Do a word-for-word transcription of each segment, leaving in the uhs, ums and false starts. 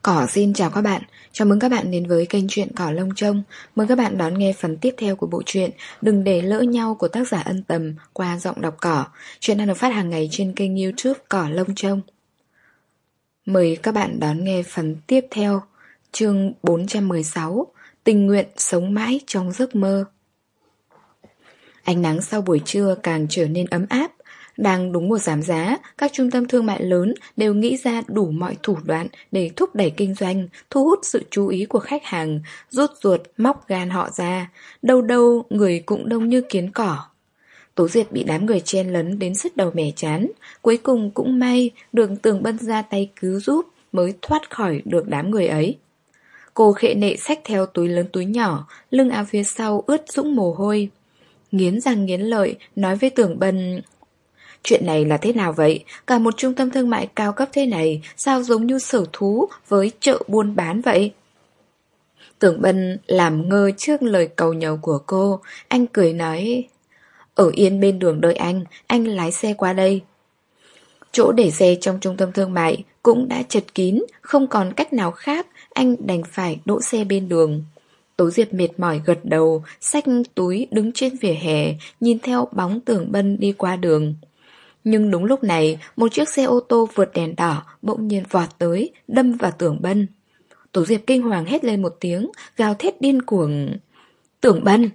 Cỏ xin chào các bạn, chào mừng các bạn đến với kênh truyện Cỏ Lông Trông. Mời các bạn đón nghe phần tiếp theo của bộ truyện Đừng để lỡ nhau của tác giả Ân Tầm qua giọng đọc Cỏ. Truyện đang được phát hàng ngày trên kênh YouTube Cỏ Lông Trông. Mời các bạn đón nghe phần tiếp theo, chương bốn trăm mười sáu, Tình nguyện sống mãi trong giấc mơ. Ánh nắng sau buổi trưa càng trở nên ấm áp. Đang đúng mùa giảm giá, các trung tâm thương mại lớn đều nghĩ ra đủ mọi thủ đoạn để thúc đẩy kinh doanh, thu hút sự chú ý của khách hàng, rút ruột, móc gan họ ra. Đâu đâu, người cũng đông như kiến cỏ. Tố Diệp bị đám người chen lấn đến sứt đầu mẻ chán. Cuối cùng cũng may, được Tường Bân ra tay cứu giúp mới thoát khỏi được đám người ấy. Cô khệ nệ xách theo túi lớn túi nhỏ, lưng áo phía sau ướt sũng mồ hôi. Nghiến răng nghiến lợi, nói với Tường Bân: "Chuyện này là thế nào vậy? Cả một trung tâm thương mại cao cấp thế này, sao giống như sở thú với chợ buôn bán vậy?" Tưởng Bân làm ngơ trước lời cầu nhàu của cô. Anh cười nói: "Ở yên bên đường đợi anh, anh lái xe qua đây." Chỗ để xe trong trung tâm thương mại cũng đã chật kín, không còn cách nào khác, anh đành phải đỗ xe bên đường. Tố Diệp mệt mỏi gật đầu, xách túi đứng trên vỉa hè, nhìn theo bóng Tưởng Bân đi qua đường. Nhưng đúng lúc này, một chiếc xe ô tô vượt đèn đỏ bỗng nhiên vọt tới, đâm vào Tưởng Bân. Tố Diệp kinh hoàng hét lên một tiếng, gào thét điên cuồng: "Tưởng Bân!"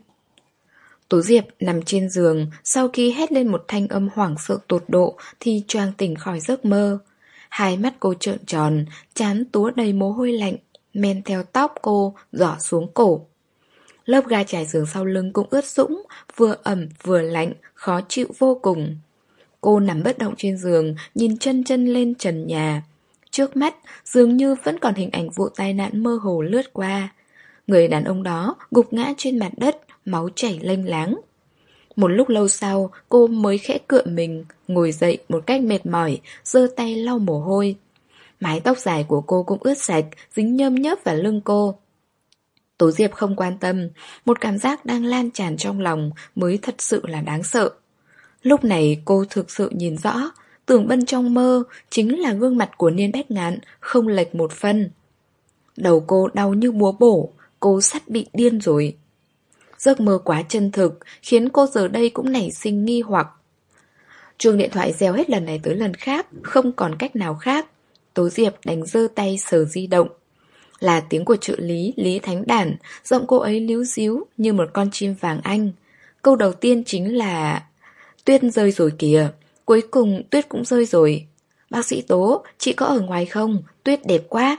Tố Diệp nằm trên giường, sau khi hét lên một thanh âm hoảng sợ tột độ thì choàng tỉnh khỏi giấc mơ. Hai mắt cô trợn tròn, trán túa đầy mồ hôi lạnh, men theo tóc cô rỏ xuống cổ. Lớp ga trải giường sau lưng cũng ướt sũng, vừa ẩm vừa lạnh, khó chịu vô cùng. Cô nằm bất động trên giường, nhìn chân chân lên trần nhà. Trước mắt dường như vẫn còn hình ảnh vụ tai nạn mơ hồ lướt qua. Người đàn ông đó gục ngã trên mặt đất, máu chảy lênh láng. Một lúc lâu sau, cô mới khẽ cựa mình, ngồi dậy một cách mệt mỏi, giơ tay lau mồ hôi. Mái tóc dài của cô cũng ướt sạch, dính nhơm nhớp vào lưng cô. Tố Diệp không quan tâm, một cảm giác đang lan tràn trong lòng mới thật sự là đáng sợ. Lúc này cô thực sự nhìn rõ, Tưởng Bân trong mơ chính là gương mặt của Niên Bách Ngạn, không lệch một phân. Đầu cô đau như búa bổ, cô sắp bị điên rồi. Giấc mơ quá chân thực, khiến cô giờ đây cũng nảy sinh nghi hoặc. Chuông điện thoại reo hết lần này tới lần khác, không còn cách nào khác. Tố Diệp đánh giơ tay sờ di động. Là tiếng của trợ lý Lý Thánh Đản, giọng cô ấy líu díu như một con chim vàng Anh. Câu đầu tiên chính là: "Tuyết rơi rồi kìa." Cuối cùng tuyết cũng rơi rồi. "Bác sĩ Tố, chị có ở ngoài không? Tuyết đẹp quá."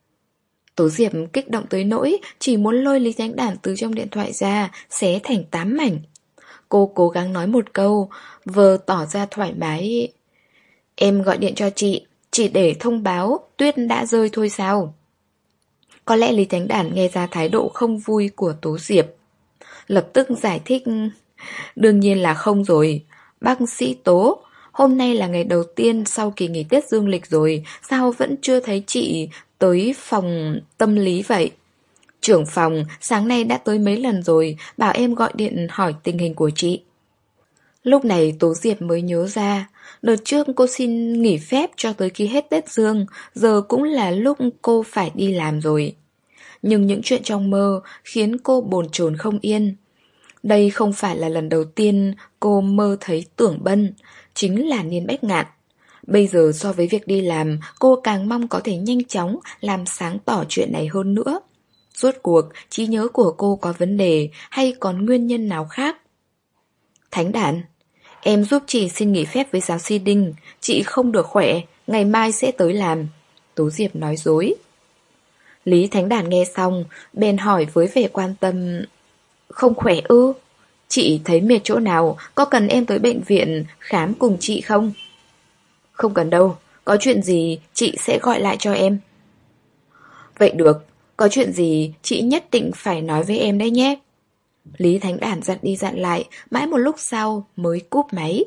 Tố Diệp kích động tới nỗi chỉ muốn lôi Lý Thánh Đản từ trong điện thoại ra, xé thành tám mảnh. Cô cố gắng nói một câu, vờ tỏ ra thoải mái: "Em gọi điện cho chị, chỉ để thông báo tuyết đã rơi thôi sao?" Có lẽ Lý Thánh Đản nghe ra thái độ không vui của Tố Diệp, lập tức giải thích: "Đương nhiên là không rồi. Bác sĩ Tố, hôm nay là ngày đầu tiên sau kỳ nghỉ Tết dương lịch rồi, sao vẫn chưa thấy chị tới phòng tâm lý vậy? Trưởng phòng sáng nay đã tới mấy lần rồi, bảo em gọi điện hỏi tình hình của chị." Lúc này Tố Diệp mới nhớ ra, đợt trước cô xin nghỉ phép cho tới khi hết Tết dương, giờ cũng là lúc cô phải đi làm rồi. Nhưng những chuyện trong mơ khiến cô bồn chồn không yên. Đây không phải là lần đầu tiên cô mơ thấy Tưởng Bân, chính là Niên Bách Ngạn. Bây giờ so với việc đi làm, cô càng mong có thể nhanh chóng làm sáng tỏ chuyện này hơn nữa. Rốt cuộc, trí nhớ của cô có vấn đề hay còn nguyên nhân nào khác? "Thánh Đản, em giúp chị xin nghỉ phép với giáo sư Đinh, chị không được khỏe, ngày mai sẽ tới làm." Tố Diệp nói dối. Lý Thánh Đản nghe xong, bèn hỏi với vẻ quan tâm: "Không khỏe ư? Chị thấy mệt chỗ nào, có cần em tới bệnh viện khám cùng chị không?" "Không cần đâu, có chuyện gì chị sẽ gọi lại cho em." "Vậy được, có chuyện gì chị nhất định phải nói với em đấy nhé." Lý Thánh Đản dặn đi dặn lại, mãi một lúc sau mới cúp máy.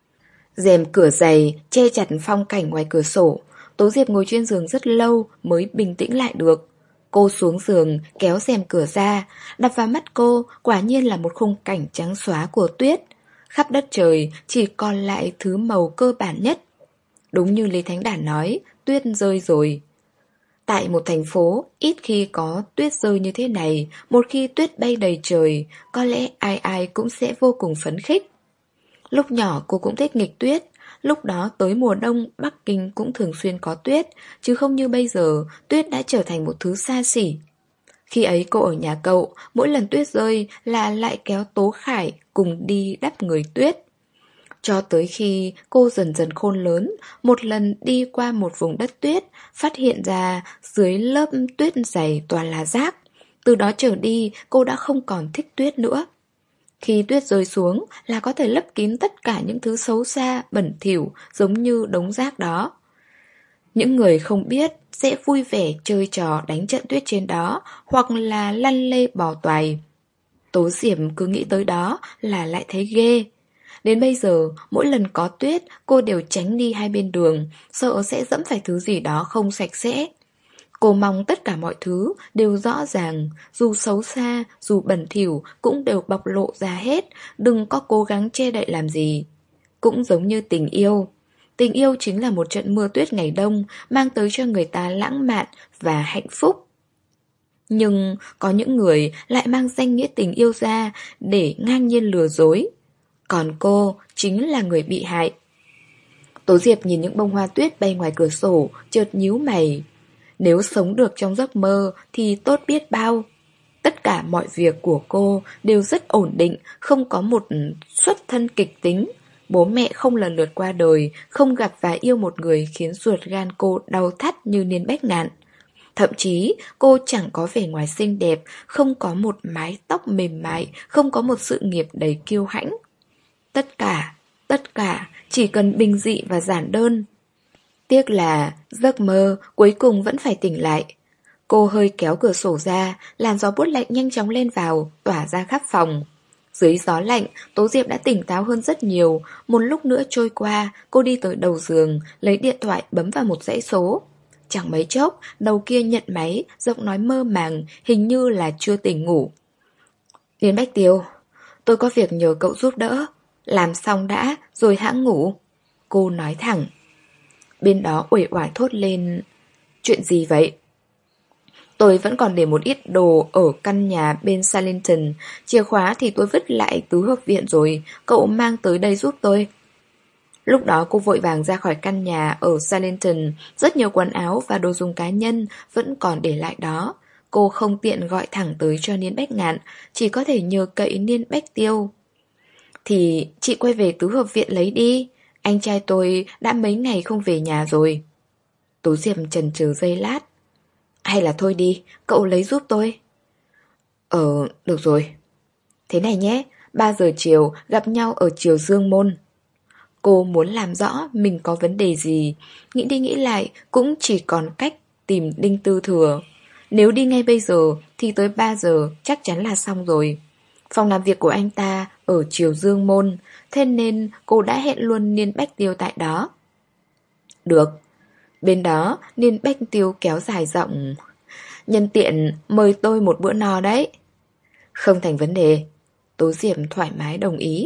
Rèm cửa dày che chặt phong cảnh ngoài cửa sổ. Tố Diệp ngồi trên giường rất lâu mới bình tĩnh lại được. Cô xuống giường kéo rèm cửa ra, đập vào mắt cô quả nhiên là một khung cảnh trắng xóa của tuyết. Khắp đất trời chỉ còn lại thứ màu cơ bản nhất. Đúng như Lý Thánh Đản nói, tuyết rơi rồi. Tại một thành phố, ít khi có tuyết rơi như thế này, một khi tuyết bay đầy trời, có lẽ ai ai cũng sẽ vô cùng phấn khích. Lúc nhỏ cô cũng thích nghịch tuyết, lúc đó tới mùa đông Bắc Kinh cũng thường xuyên có tuyết, chứ không như bây giờ, tuyết đã trở thành một thứ xa xỉ. Khi ấy cô ở nhà cậu, mỗi lần tuyết rơi là lại kéo Tố Khải cùng đi đắp người tuyết. Cho tới khi cô dần dần khôn lớn, một lần đi qua một vùng đất tuyết, phát hiện ra dưới lớp tuyết dày toàn là rác. Từ đó trở đi, cô đã không còn thích tuyết nữa. Khi tuyết rơi xuống là có thể lấp kín tất cả những thứ xấu xa, bẩn thỉu giống như đống rác đó. Những người không biết sẽ vui vẻ chơi trò đánh trận tuyết trên đó hoặc là lăn lê bò toài. Tố Diệp cứ nghĩ tới đó là lại thấy ghê. Đến bây giờ, mỗi lần có tuyết, cô đều tránh đi hai bên đường, sợ sẽ dẫm phải thứ gì đó không sạch sẽ. Cô mong tất cả mọi thứ đều rõ ràng, dù xấu xa, dù bẩn thỉu cũng đều bộc lộ ra hết, đừng có cố gắng che đậy làm gì. Cũng giống như tình yêu. Tình yêu chính là một trận mưa tuyết ngày đông, mang tới cho người ta lãng mạn và hạnh phúc. Nhưng có những người lại mang danh nghĩa tình yêu ra để ngang nhiên lừa dối. Còn cô chính là người bị hại. Tố Diệp nhìn những bông hoa tuyết bay ngoài cửa sổ, chợt nhíu mày. Nếu sống được trong giấc mơ thì tốt biết bao. Tất cả mọi việc của cô đều rất ổn định, không có một xuất thân kịch tính. Bố mẹ không lần lượt qua đời, không gặp và yêu một người khiến ruột gan cô đau thắt như Niên Bách Ngạn. Thậm chí cô chẳng có vẻ ngoài xinh đẹp, không có một mái tóc mềm mại, không có một sự nghiệp đầy kiêu hãnh. Tất cả, tất cả chỉ cần bình dị và giản đơn. Tiếc là giấc mơ cuối cùng vẫn phải tỉnh lại. Cô hơi kéo cửa sổ ra, làn gió buốt lạnh nhanh chóng lên vào, tỏa ra khắp phòng. Dưới gió lạnh, Tố Diệp đã tỉnh táo hơn rất nhiều. Một lúc nữa trôi qua, cô đi tới đầu giường, lấy điện thoại bấm vào một dãy số. Chẳng mấy chốc, đầu kia nhận máy, giọng nói mơ màng, hình như là chưa tỉnh ngủ. Liên Bách Tiêu, tôi có việc nhờ cậu giúp đỡ. Làm xong đã, rồi hãng ngủ. Cô nói thẳng. Bên đó uể oải thốt lên. Chuyện gì vậy? Tôi vẫn còn để một ít đồ ở căn nhà bên Salington. Chìa khóa thì tôi vứt lại tứ hợp viện rồi. Cậu mang tới đây giúp tôi. Lúc đó cô vội vàng ra khỏi căn nhà ở Salington. Rất nhiều quần áo và đồ dùng cá nhân vẫn còn để lại đó. Cô không tiện gọi thẳng tới cho Niên Bách Ngạn, chỉ có thể nhờ cậy Niên Bách Tiêu. Thì chị quay về tứ hợp viện lấy đi. Anh trai tôi đã mấy ngày không về nhà rồi. Tố Diệp chần chừ giây lát. Hay là thôi đi, cậu lấy giúp tôi. Ờ, được rồi. Thế này nhé, ba giờ chiều gặp nhau ở Triều Dương Môn. Cô muốn làm rõ mình có vấn đề gì. Nghĩ đi nghĩ lại cũng chỉ còn cách tìm Đinh Tư Thừa. Nếu đi ngay bây giờ thì tới ba giờ chắc chắn là xong rồi. Phòng làm việc của anh ta ở Triều Dương Môn, thế nên cô đã hẹn luôn Niên Bách Tiêu tại đó. Được. Bên đó, Niên Bách Tiêu kéo dài giọng. Nhân tiện mời tôi một bữa no đấy. Không thành vấn đề. Tố Diệp thoải mái đồng ý.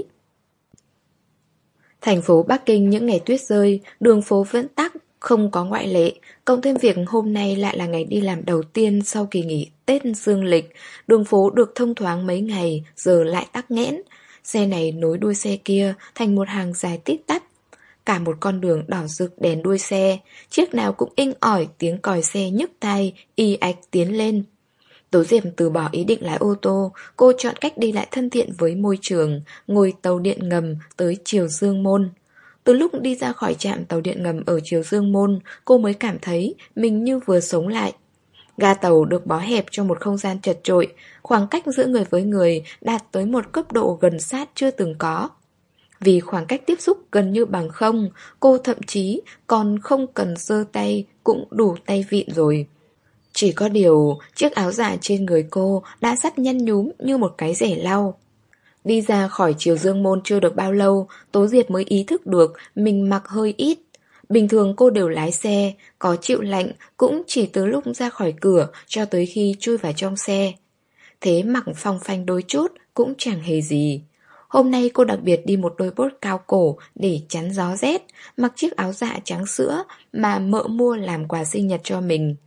Thành phố Bắc Kinh những ngày tuyết rơi, đường phố vẫn tắc, không có ngoại lệ. Cộng thêm việc hôm nay lại là ngày đi làm đầu tiên sau kỳ nghỉ Tết dương lịch. Đường phố được thông thoáng mấy ngày, giờ lại tắc nghẽn. Xe này nối đuôi xe kia thành một hàng dài tít tắp. Cả một con đường đỏ rực đèn đuôi xe, chiếc nào cũng inh ỏi tiếng còi xe nhức tai, y ạch tiến lên. Tố Diệp từ bỏ ý định lái ô tô, cô chọn cách đi lại thân thiện với môi trường, ngồi tàu điện ngầm tới Triều Dương Môn. Từ lúc đi ra khỏi trạm tàu điện ngầm ở Triều Dương Môn, cô mới cảm thấy mình như vừa sống lại. Ga tàu được bó hẹp trong một không gian chật chội, khoảng cách giữa người với người đạt tới một cấp độ gần sát chưa từng có. Vì khoảng cách tiếp xúc gần như bằng không, cô thậm chí còn không cần giơ tay cũng đủ tay vịn rồi. Chỉ có điều, chiếc áo dạ trên người cô đã sắp nhăn nhúm như một cái rẻ lau. Đi ra khỏi Triều Dương Môn chưa được bao lâu, Tố Diệp mới ý thức được mình mặc hơi ít. Bình thường cô đều lái xe, có chịu lạnh cũng chỉ từ lúc ra khỏi cửa cho tới khi chui vào trong xe. Thế mặc phong phanh đôi chút cũng chẳng hề gì. Hôm nay cô đặc biệt đi một đôi bốt cao cổ để chắn gió rét, mặc chiếc áo dạ trắng sữa mà mợ mua làm quà sinh nhật cho mình.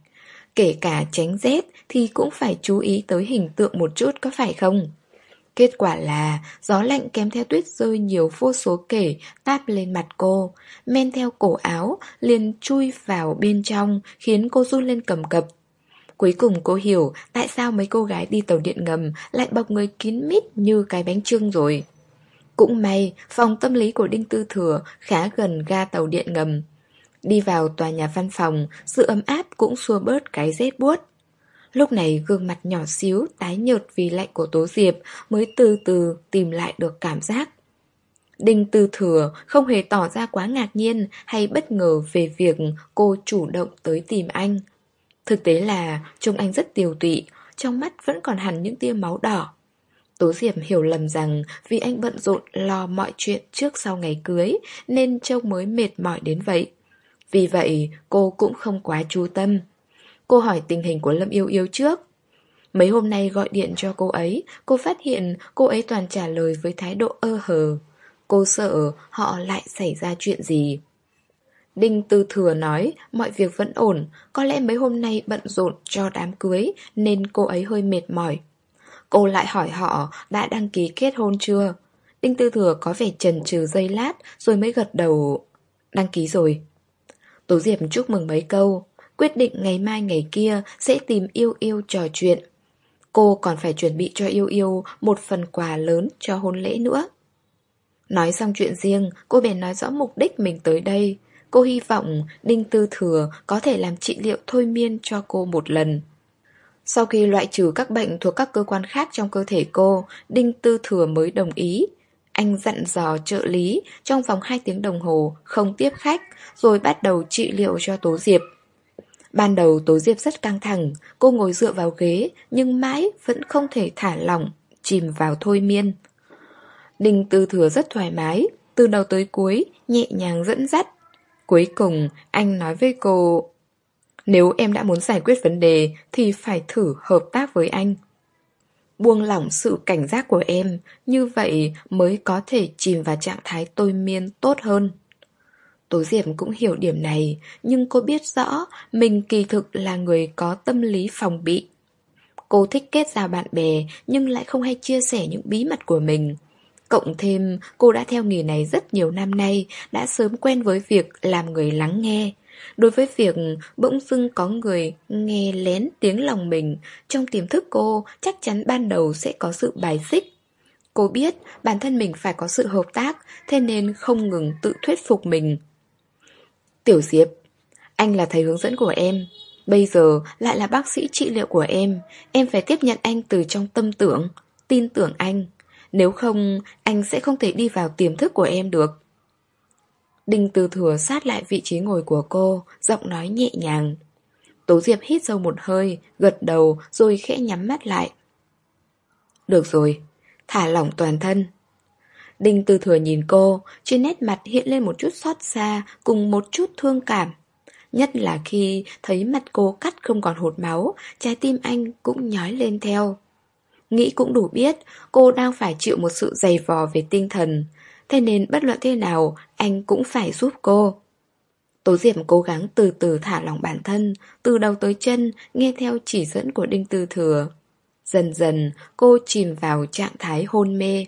Kể cả tránh rét thì cũng phải chú ý tới hình tượng một chút có phải không? Kết quả là gió lạnh kèm theo tuyết rơi nhiều vô số kể táp lên mặt cô, men theo cổ áo, liền chui vào bên trong khiến cô run lên cầm cập. Cuối cùng cô hiểu tại sao mấy cô gái đi tàu điện ngầm lại bọc người kín mít như cái bánh chưng rồi. Cũng may, phòng tâm lý của Đinh Tư Thừa khá gần ga tàu điện ngầm. Đi vào tòa nhà văn phòng, sự ấm áp cũng xua bớt cái rét buốt. Lúc này gương mặt nhỏ xíu, tái nhợt vì lạnh của Tố Diệp mới từ từ tìm lại được cảm giác. Đinh Tư Thừa không hề tỏ ra quá ngạc nhiên hay bất ngờ về việc cô chủ động tới tìm anh. Thực tế là trông anh rất tiều tụy, trong mắt vẫn còn hằn những tia máu đỏ. Tố Diệp hiểu lầm rằng vì anh bận rộn lo mọi chuyện trước sau ngày cưới nên trông mới mệt mỏi đến vậy. Vì vậy cô cũng không quá chú tâm. Cô hỏi tình hình của Lâm Yêu Yêu trước. Mấy hôm nay gọi điện cho cô ấy, cô phát hiện cô ấy toàn trả lời với thái độ ơ hờ. Cô sợ họ lại xảy ra chuyện gì. Đinh Tư Thừa nói mọi việc vẫn ổn, có lẽ mấy hôm nay bận rộn cho đám cưới nên cô ấy hơi mệt mỏi. Cô lại hỏi họ đã đăng ký kết hôn chưa. Đinh Tư Thừa có vẻ chần chừ giây lát rồi mới gật đầu. Đăng ký rồi. Tố Diệp chúc mừng mấy câu, quyết định ngày mai ngày kia sẽ tìm Yêu Yêu trò chuyện. Cô còn phải chuẩn bị cho Yêu Yêu một phần quà lớn cho hôn lễ nữa. Nói xong chuyện riêng, cô bèn nói rõ mục đích mình tới đây. Cô hy vọng Đinh Tư Thừa có thể làm trị liệu thôi miên cho cô một lần. Sau khi loại trừ các bệnh thuộc các cơ quan khác trong cơ thể cô, Đinh Tư Thừa mới đồng ý. Anh dặn dò trợ lý trong vòng hai tiếng đồng hồ không tiếp khách, rồi bắt đầu trị liệu cho Tố Diệp. Ban đầu Tố Diệp rất căng thẳng, cô ngồi dựa vào ghế nhưng mãi vẫn không thể thả lỏng, chìm vào thôi miên. Đinh Tư Thừa rất thoải mái, từ đầu tới cuối, nhẹ nhàng dẫn dắt. Cuối cùng, anh nói với cô, nếu em đã muốn giải quyết vấn đề thì phải thử hợp tác với anh. Buông lỏng sự cảnh giác của em, như vậy mới có thể chìm vào trạng thái thôi miên tốt hơn. Tố Diệp cũng hiểu điểm này, nhưng cô biết rõ mình kỳ thực là người có tâm lý phòng bị. Cô thích kết giao bạn bè nhưng lại không hay chia sẻ những bí mật của mình. Cộng thêm cô đã theo nghề này rất nhiều năm nay, đã sớm quen với việc làm người lắng nghe. Đối với việc bỗng dưng có người nghe lén tiếng lòng mình, trong tiềm thức cô chắc chắn ban đầu sẽ có sự bài xích. Cô biết bản thân mình phải có sự hợp tác, thế nên không ngừng tự thuyết phục mình. Tiểu Diệp, anh là thầy hướng dẫn của em, bây giờ lại là bác sĩ trị liệu của em. Em phải tiếp nhận anh từ trong tâm tưởng, tin tưởng anh. Nếu không, anh sẽ không thể đi vào tiềm thức của em được. Đinh Tư Thừa sát lại vị trí ngồi của cô, giọng nói nhẹ nhàng. Tố Diệp hít sâu một hơi, gật đầu rồi khẽ nhắm mắt lại. Được rồi, thả lỏng toàn thân. Đinh Tư Thừa nhìn cô, trên nét mặt hiện lên một chút xót xa cùng một chút thương cảm. Nhất là khi thấy mặt cô cắt không còn hột máu, trái tim anh cũng nhói lên theo. Nghĩ cũng đủ biết cô đang phải chịu một sự dày vò về tinh thần, thế nên bất luận thế nào anh cũng phải giúp cô. Tố Diệp cố gắng từ từ thả lỏng bản thân, từ đầu tới chân nghe theo chỉ dẫn của Đinh Tư Thừa. Dần dần cô chìm vào trạng thái hôn mê.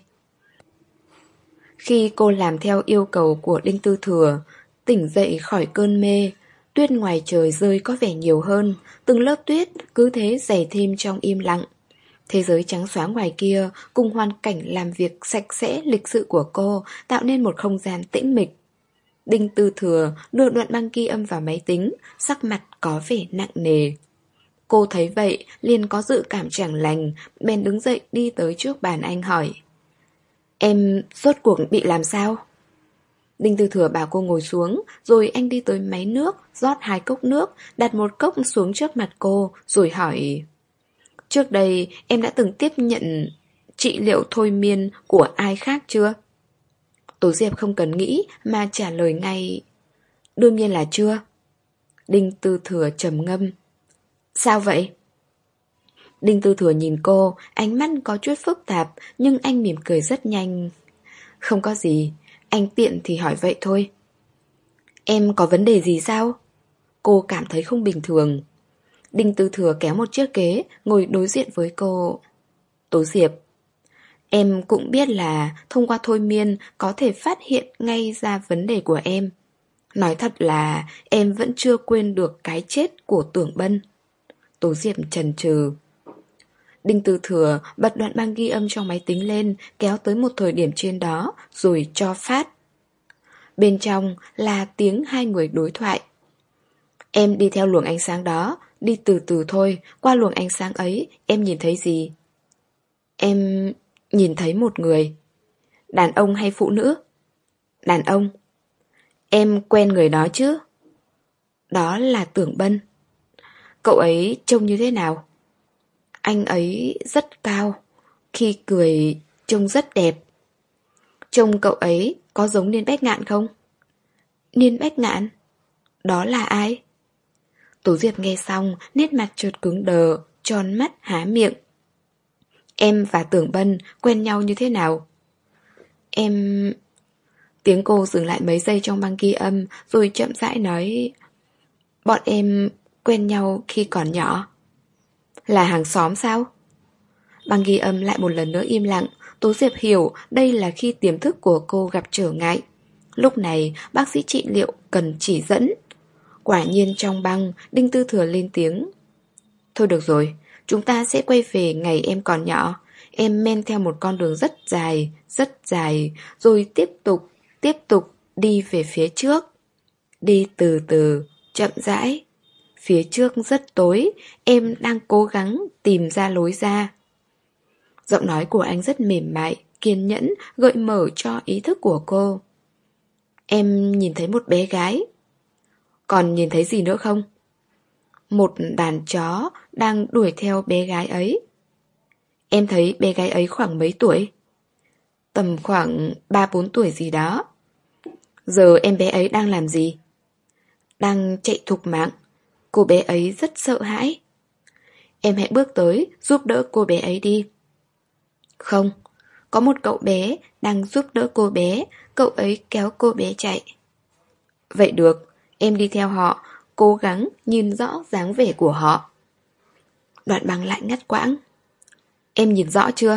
Khi cô làm theo yêu cầu của Đinh Tư Thừa, tỉnh dậy khỏi cơn mê, tuyết ngoài trời rơi có vẻ nhiều hơn, từng lớp tuyết cứ thế dày thêm trong im lặng. Thế giới trắng xóa ngoài kia cùng hoàn cảnh làm việc sạch sẽ lịch sự của cô tạo nên một không gian tĩnh mịch. Đinh Tư Thừa đưa đoạn băng ghi âm vào máy tính, sắc mặt có vẻ nặng nề. Cô thấy vậy liền có dự cảm chẳng lành, bèn đứng dậy đi tới trước bàn anh hỏi. Em rốt cuộc bị làm sao? Đinh Tư Thừa bảo cô ngồi xuống, rồi anh đi tới máy nước, rót hai cốc nước, đặt một cốc xuống trước mặt cô, rồi hỏi. Trước đây em đã từng tiếp nhận trị liệu thôi miên của ai khác chưa? Tố Diệp không cần nghĩ mà trả lời ngay. Đương nhiên là chưa. Đinh Tư Thừa trầm ngâm. Sao vậy? Đinh Tư Thừa nhìn cô, ánh mắt có chút phức tạp, nhưng anh mỉm cười rất nhanh. Không có gì, anh tiện thì hỏi vậy thôi. Em có vấn đề gì sao? Cô cảm thấy không bình thường. Đinh Tư Thừa kéo một chiếc ghế, ngồi đối diện với cô. Tố Diệp, em cũng biết là thông qua thôi miên có thể phát hiện ngay ra vấn đề của em. Nói thật là em vẫn chưa quên được cái chết của Tưởng Bân. Tố Diệp chần chừ. Đinh Tư Thừa bật đoạn băng ghi âm trong máy tính lên, kéo tới một thời điểm trên đó, rồi cho phát. Bên trong là tiếng hai người đối thoại. Em đi theo luồng ánh sáng đó, đi từ từ thôi, qua luồng ánh sáng ấy, em nhìn thấy gì? Em nhìn thấy một người. Đàn ông hay phụ nữ? Đàn ông. Em quen người đó chứ? Đó là Tưởng Bân. Cậu ấy trông như thế nào? Anh ấy rất cao, khi cười trông rất đẹp. Trông cậu ấy có giống Niên Bách Ngạn không? Niên Bách Ngạn? Đó là ai? Tố Diệp nghe xong, nét mặt chợt cứng đờ, tròn mắt há miệng. Em và Tưởng Bân quen nhau như thế nào? Em... Tiếng cô dừng lại mấy giây trong băng ghi âm, rồi chậm rãi nói. Bọn em quen nhau khi còn nhỏ. Là hàng xóm sao? Băng ghi âm lại một lần nữa im lặng. Tố Diệp hiểu đây là khi tiềm thức của cô gặp trở ngại. Lúc này bác sĩ trị liệu cần chỉ dẫn. Quả nhiên trong băng, Đinh Tư Thừa lên tiếng. Thôi được rồi, chúng ta sẽ quay về ngày em còn nhỏ. Em men theo một con đường rất dài, rất dài, rồi tiếp tục, tiếp tục đi về phía trước. Đi từ từ, chậm rãi. Phía trước rất tối, em đang cố gắng tìm ra lối ra. Giọng nói của anh rất mềm mại, kiên nhẫn, gợi mở cho ý thức của cô. Em nhìn thấy một bé gái. Còn nhìn thấy gì nữa không? Một đàn chó đang đuổi theo bé gái ấy. Em thấy bé gái ấy khoảng mấy tuổi? Tầm khoảng ba bốn tuổi gì đó. Giờ em bé ấy đang làm gì? Đang chạy thục mạng. Cô bé ấy rất sợ hãi. Em hãy bước tới giúp đỡ cô bé ấy đi. Không, có một cậu bé đang giúp đỡ cô bé. Cậu ấy kéo cô bé chạy. Vậy được, em đi theo họ, cố gắng nhìn rõ dáng vẻ của họ. Đoạn băng lại ngắt quãng. Em nhìn rõ chưa?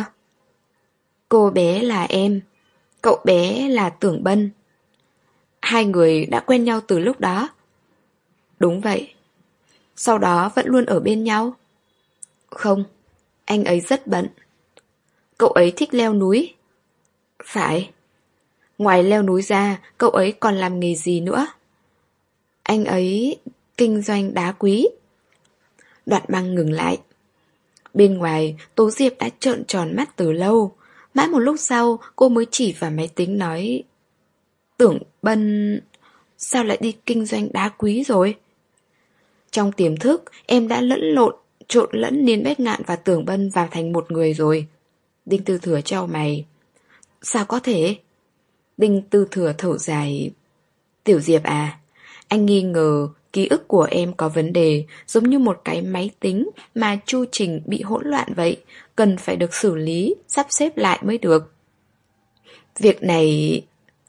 Cô bé là em, cậu bé là Tưởng Bân. Hai người đã quen nhau từ lúc đó. Đúng vậy. Sau đó vẫn luôn ở bên nhau. Không, anh ấy rất bận. Cậu ấy thích leo núi. Phải. Ngoài leo núi ra, cậu ấy còn làm nghề gì nữa? Anh ấy kinh doanh đá quý. Đoạn băng ngừng lại. Bên ngoài, Tố Diệp đã trợn tròn mắt từ lâu. Mãi một lúc sau, cô mới chỉ vào máy tính nói. Tưởng Bân... Sao lại đi kinh doanh đá quý rồi? Trong tiềm thức, em đã lẫn lộn, trộn lẫn Niên Bách Ngạn và Tưởng Bân vào thành một người rồi. Đinh Tư Thừa chau mày. Sao có thể? Đinh Tư Thừa thở dài. Tiểu Diệp à, anh nghi ngờ ký ức của em có vấn đề, giống như một cái máy tính mà chu trình bị hỗn loạn vậy, cần phải được xử lý, sắp xếp lại mới được. Việc này...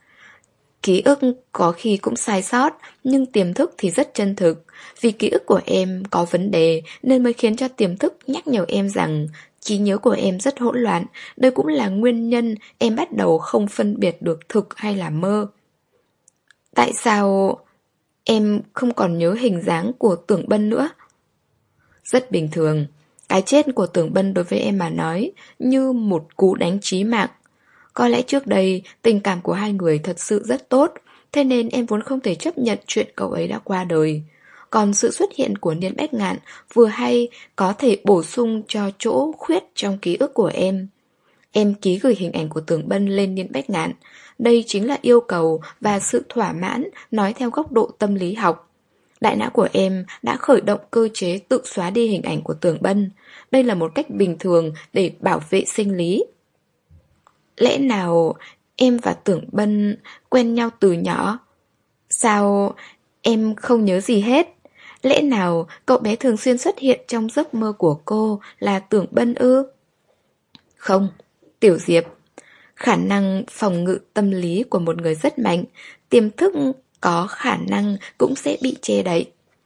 Ký ức có khi cũng sai sót, nhưng tiềm thức thì rất chân thực. Vì ký ức của em có vấn đề nên mới khiến cho tiềm thức nhắc nhở em rằng trí nhớ của em rất hỗn loạn. Đây cũng là nguyên nhân em bắt đầu không phân biệt được thực hay là mơ. Tại sao em không còn nhớ hình dáng của Tưởng Bân nữa? Rất bình thường. Cái chết của Tưởng Bân đối với em mà nói như một cú đánh chí mạng. Có lẽ trước đây tình cảm của hai người thật sự rất tốt, thế nên em vốn không thể chấp nhận chuyện cậu ấy đã qua đời. Còn sự xuất hiện của Niên Bách Ngạn vừa hay có thể bổ sung cho chỗ khuyết trong ký ức của em. Em ký gửi hình ảnh của Tưởng Bân lên Niên Bách Ngạn. Đây chính là yêu cầu và sự thỏa mãn nói theo góc độ tâm lý học. Đại não của em đã khởi động cơ chế tự xóa đi hình ảnh của Tưởng Bân. Đây là một cách bình thường để bảo vệ sinh lý. Lẽ nào em và Tưởng Bân quen nhau từ nhỏ? Sao em không nhớ gì hết? Lẽ nào cậu bé thường xuyên xuất hiện trong giấc mơ của cô là Tưởng Bân ư? Không, Tiểu Diệp. Khả năng phòng ngự tâm lý của một người rất mạnh, tiềm thức có khả năng cũng sẽ bị che đậy.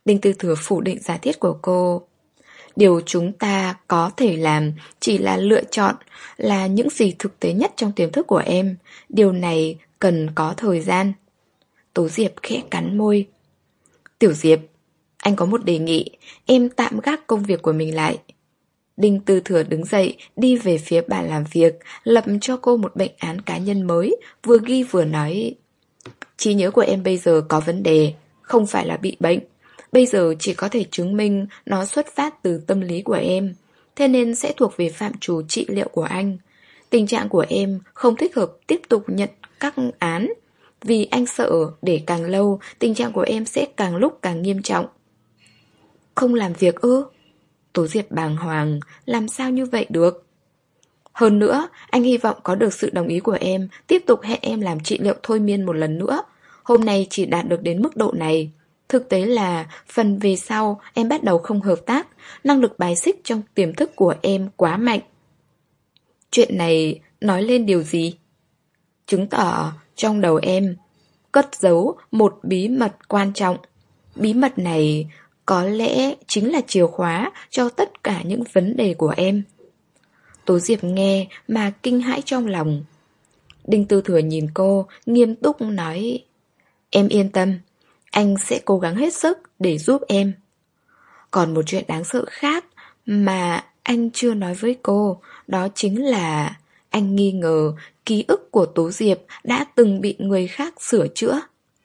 Đinh Tư Thừa phủ định giả thiết của cô. Điều chúng ta có thể làm chỉ là lựa chọn là những gì thực tế nhất trong tiềm thức của em. Điều này cần có thời gian. Tố Diệp khẽ cắn môi. Tiểu Diệp, anh có một đề nghị, em tạm gác công việc của mình lại. Đinh Tư Thừa đứng dậy, đi về phía bàn làm việc, lập cho cô một bệnh án cá nhân mới, vừa ghi vừa nói. Trí nhớ của em bây giờ có vấn đề, không phải là bị bệnh. Bây giờ chỉ có thể chứng minh nó xuất phát từ tâm lý của em, thế nên sẽ thuộc về phạm trù trị liệu của anh. Tình trạng của em không thích hợp tiếp tục nhận các án, vì anh sợ để càng lâu, tình trạng của em sẽ càng lúc càng nghiêm trọng. Không làm việc ư? Tố Diệp bàng hoàng, làm sao như vậy được? Hơn nữa, anh hy vọng có được sự đồng ý của em, tiếp tục hẹn em làm trị liệu thôi miên một lần nữa. Hôm nay chỉ đạt được đến mức độ này. Thực tế là, phần về sau, em bắt đầu không hợp tác, năng lực bài xích trong tiềm thức của em quá mạnh. Chuyện này nói lên điều gì? Chứng tỏ trong đầu em cất giấu một bí mật quan trọng. Bí mật này có lẽ chính là chìa khóa cho tất cả những vấn đề của em. Tố Diệp nghe mà kinh hãi trong lòng. Đinh Tư Thừa nhìn cô, nghiêm túc nói. Em yên tâm, anh sẽ cố gắng hết sức để giúp em. Còn một chuyện đáng sợ khác mà anh chưa nói với cô, đó chính là anh nghi ngờ ký ức của Tố Diệp đã từng bị người khác sửa chữa.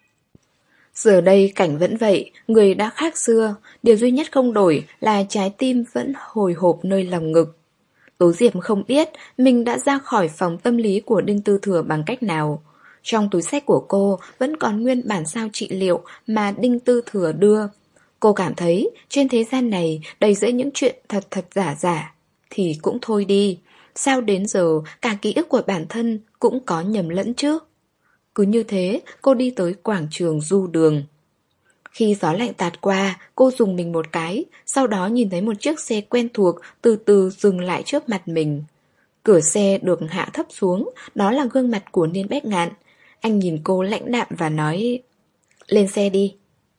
Giờ đây cảnh vẫn vậy, người đã khác xưa, điều duy nhất không đổi là trái tim vẫn hồi hộp nơi lòng ngực. Tố Diệp không biết mình đã ra khỏi phòng tâm lý của Đinh Tư Thừa bằng cách nào. Trong túi xách của cô vẫn còn nguyên bản sao trị liệu mà Đinh Tư Thừa đưa. Cô cảm thấy trên thế gian này đầy rẫy những chuyện thật thật giả giả. Thì cũng thôi đi, sao đến giờ cả ký ức của bản thân cũng có nhầm lẫn chứ? Cứ như thế, cô đi tới quảng trường du đường. Khi gió lạnh tạt qua, cô dùng mình một cái, sau đó nhìn thấy một chiếc xe quen thuộc từ từ dừng lại trước mặt mình. Cửa xe được hạ thấp xuống, đó là gương mặt của Niên Bách Ngạn. Anh nhìn cô lãnh đạm và nói, lên xe đi.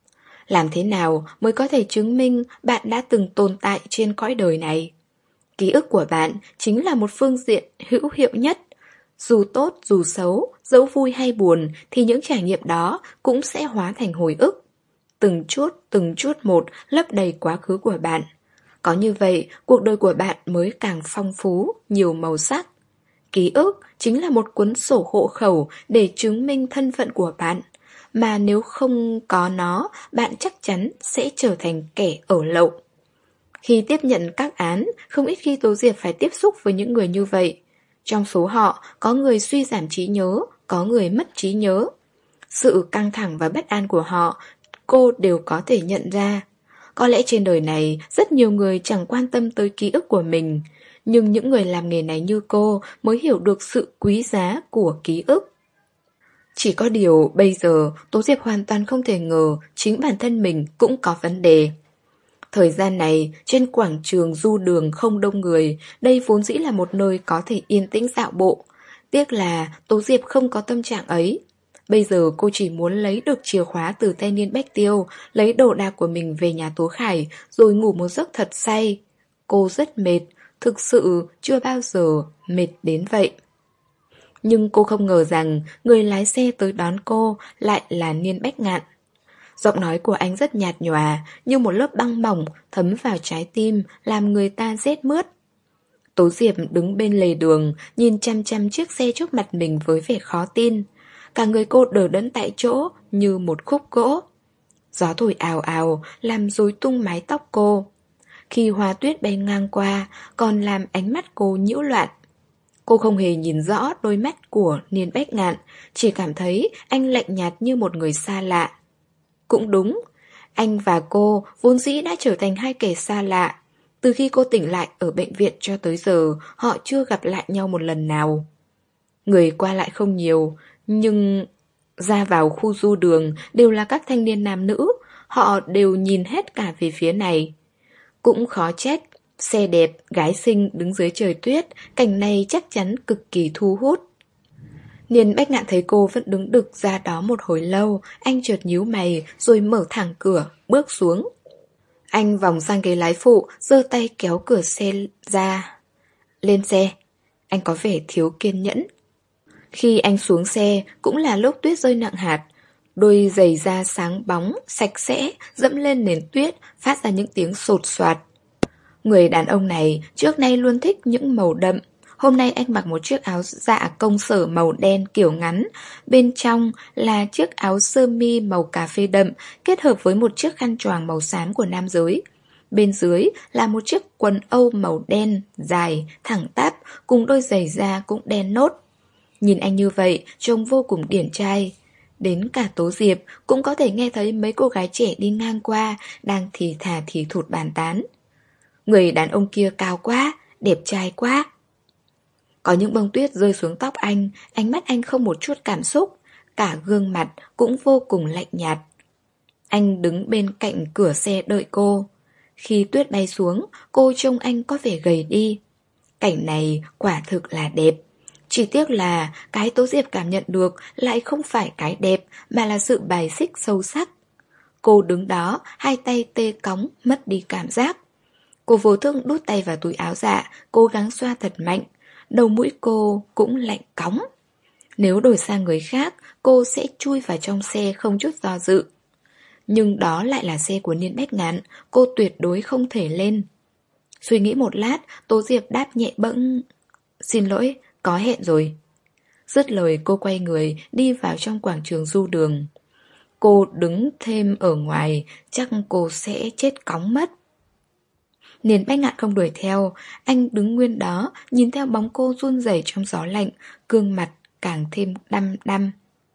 Làm thế nào mới có thể chứng minh bạn đã từng tồn tại trên cõi đời này? Ký ức của bạn chính là một phương diện hữu hiệu nhất. Dù tốt dù xấu, dẫu vui hay buồn thì những trải nghiệm đó cũng sẽ hóa thành hồi ức. Từng chút, từng chút một lấp đầy quá khứ của bạn. Có như vậy, cuộc đời của bạn mới càng phong phú, nhiều màu sắc. Ký ức chính là một cuốn sổ hộ khẩu để chứng minh thân phận của bạn. Mà nếu không có nó, bạn chắc chắn sẽ trở thành kẻ ở lậu. Khi tiếp nhận các án, không ít khi Tố Diệp phải tiếp xúc với những người như vậy. Trong số họ, có người suy giảm trí nhớ, có người mất trí nhớ. Sự căng thẳng và bất an của họ, cô đều có thể nhận ra. Có lẽ trên đời này, rất nhiều người chẳng quan tâm tới ký ức của mình. Nhưng những người làm nghề này như cô mới hiểu được sự quý giá của ký ức. Chỉ có điều bây giờ Tố Diệp hoàn toàn không thể ngờ chính bản thân mình cũng có vấn đề. Thời gian này trên quảng trường du đường không đông người, đây vốn dĩ là một nơi có thể yên tĩnh dạo bộ. Tiếc là Tố Diệp không có tâm trạng ấy. Bây giờ cô chỉ muốn lấy được chìa khóa từ tay Niên Bách Tiêu, lấy đồ đạc của mình về nhà Tố Khải, rồi ngủ một giấc thật say. Cô rất mệt, thực sự chưa bao giờ mệt đến vậy. Nhưng cô không ngờ rằng người lái xe tới đón cô lại là Niên Bách Ngạn. Giọng nói của anh rất nhạt nhòa, như một lớp băng mỏng thấm vào trái tim, làm người ta rét mướt. Tố Diệp đứng bên lề đường, nhìn chăm chăm chiếc xe trước mặt mình với vẻ khó tin. Cả người cô đờ đẫn tại chỗ như một khúc gỗ. Gió thổi ào ào, làm rối tung mái tóc cô. Khi hoa tuyết bay ngang qua, còn làm ánh mắt cô nhiễu loạn. Cô không hề nhìn rõ đôi mắt của Niên Bách Ngạn, chỉ cảm thấy anh lạnh nhạt như một người xa lạ. Cũng đúng, anh và cô vốn dĩ đã trở thành hai kẻ xa lạ. Từ khi cô tỉnh lại ở bệnh viện cho tới giờ, họ chưa gặp lại nhau một lần nào. Người qua lại không nhiều, nhưng ra vào khu du đường đều là các thanh niên nam nữ, họ đều nhìn hết cả về phía này. Cũng khó trách, xe đẹp, gái xinh đứng dưới trời tuyết, cảnh này chắc chắn cực kỳ thu hút. Niên Bách Ngạn thấy cô vẫn đứng đực ra đó một hồi lâu, anh chợt nhíu mày rồi mở thẳng cửa, bước xuống. Anh vòng sang ghế lái phụ, giơ tay kéo cửa xe ra. Lên xe. Anh có vẻ thiếu kiên nhẫn. Khi anh xuống xe, cũng là lúc tuyết rơi nặng hạt. Đôi giày da sáng bóng, sạch sẽ, dẫm lên nền tuyết, phát ra những tiếng sột soạt. Người đàn ông này trước nay luôn thích những màu đậm. Hôm nay anh mặc một chiếc áo dạ công sở màu đen kiểu ngắn. Bên trong là chiếc áo sơ mi màu cà phê đậm, kết hợp với một chiếc khăn choàng màu xám của nam giới. Bên dưới là một chiếc quần âu màu đen, dài, thẳng tắp, cùng đôi giày da cũng đen nốt. Nhìn anh như vậy, trông vô cùng điển trai. Đến cả Tố Diệp cũng có thể nghe thấy mấy cô gái trẻ đi ngang qua, đang thì thà thì thụt bàn tán. Người đàn ông kia cao quá, đẹp trai quá. Có những bông tuyết rơi xuống tóc anh, ánh mắt anh không một chút cảm xúc, cả gương mặt cũng vô cùng lạnh nhạt. Anh đứng bên cạnh cửa xe đợi cô. Khi tuyết bay xuống, cô trông anh có vẻ gầy đi. Cảnh này quả thực là đẹp. Chỉ tiếc là cái Tố Diệp cảm nhận được lại không phải cái đẹp, mà là sự bài xích sâu sắc. Cô đứng đó, hai tay tê cóng, mất đi cảm giác. Cô vô thức đút tay vào túi áo dạ, cố gắng xoa thật mạnh. Đầu mũi cô cũng lạnh cóng. Nếu đổi sang người khác, cô sẽ chui vào trong xe không chút do dự. Nhưng đó lại là xe của Niên Bách Ngạn, cô tuyệt đối không thể lên. Suy nghĩ một lát, Tố Diệp đáp nhẹ bẫng. Xin lỗi, có hẹn rồi. Dứt lời cô quay người, đi vào trong quảng trường du đường. Cô đứng thêm ở ngoài, chắc cô sẽ chết cóng mất. Niên Bách Ngạn không đuổi theo, anh đứng nguyên đó, nhìn theo bóng cô run rẩy trong gió lạnh, gương mặt càng thêm đăm đăm.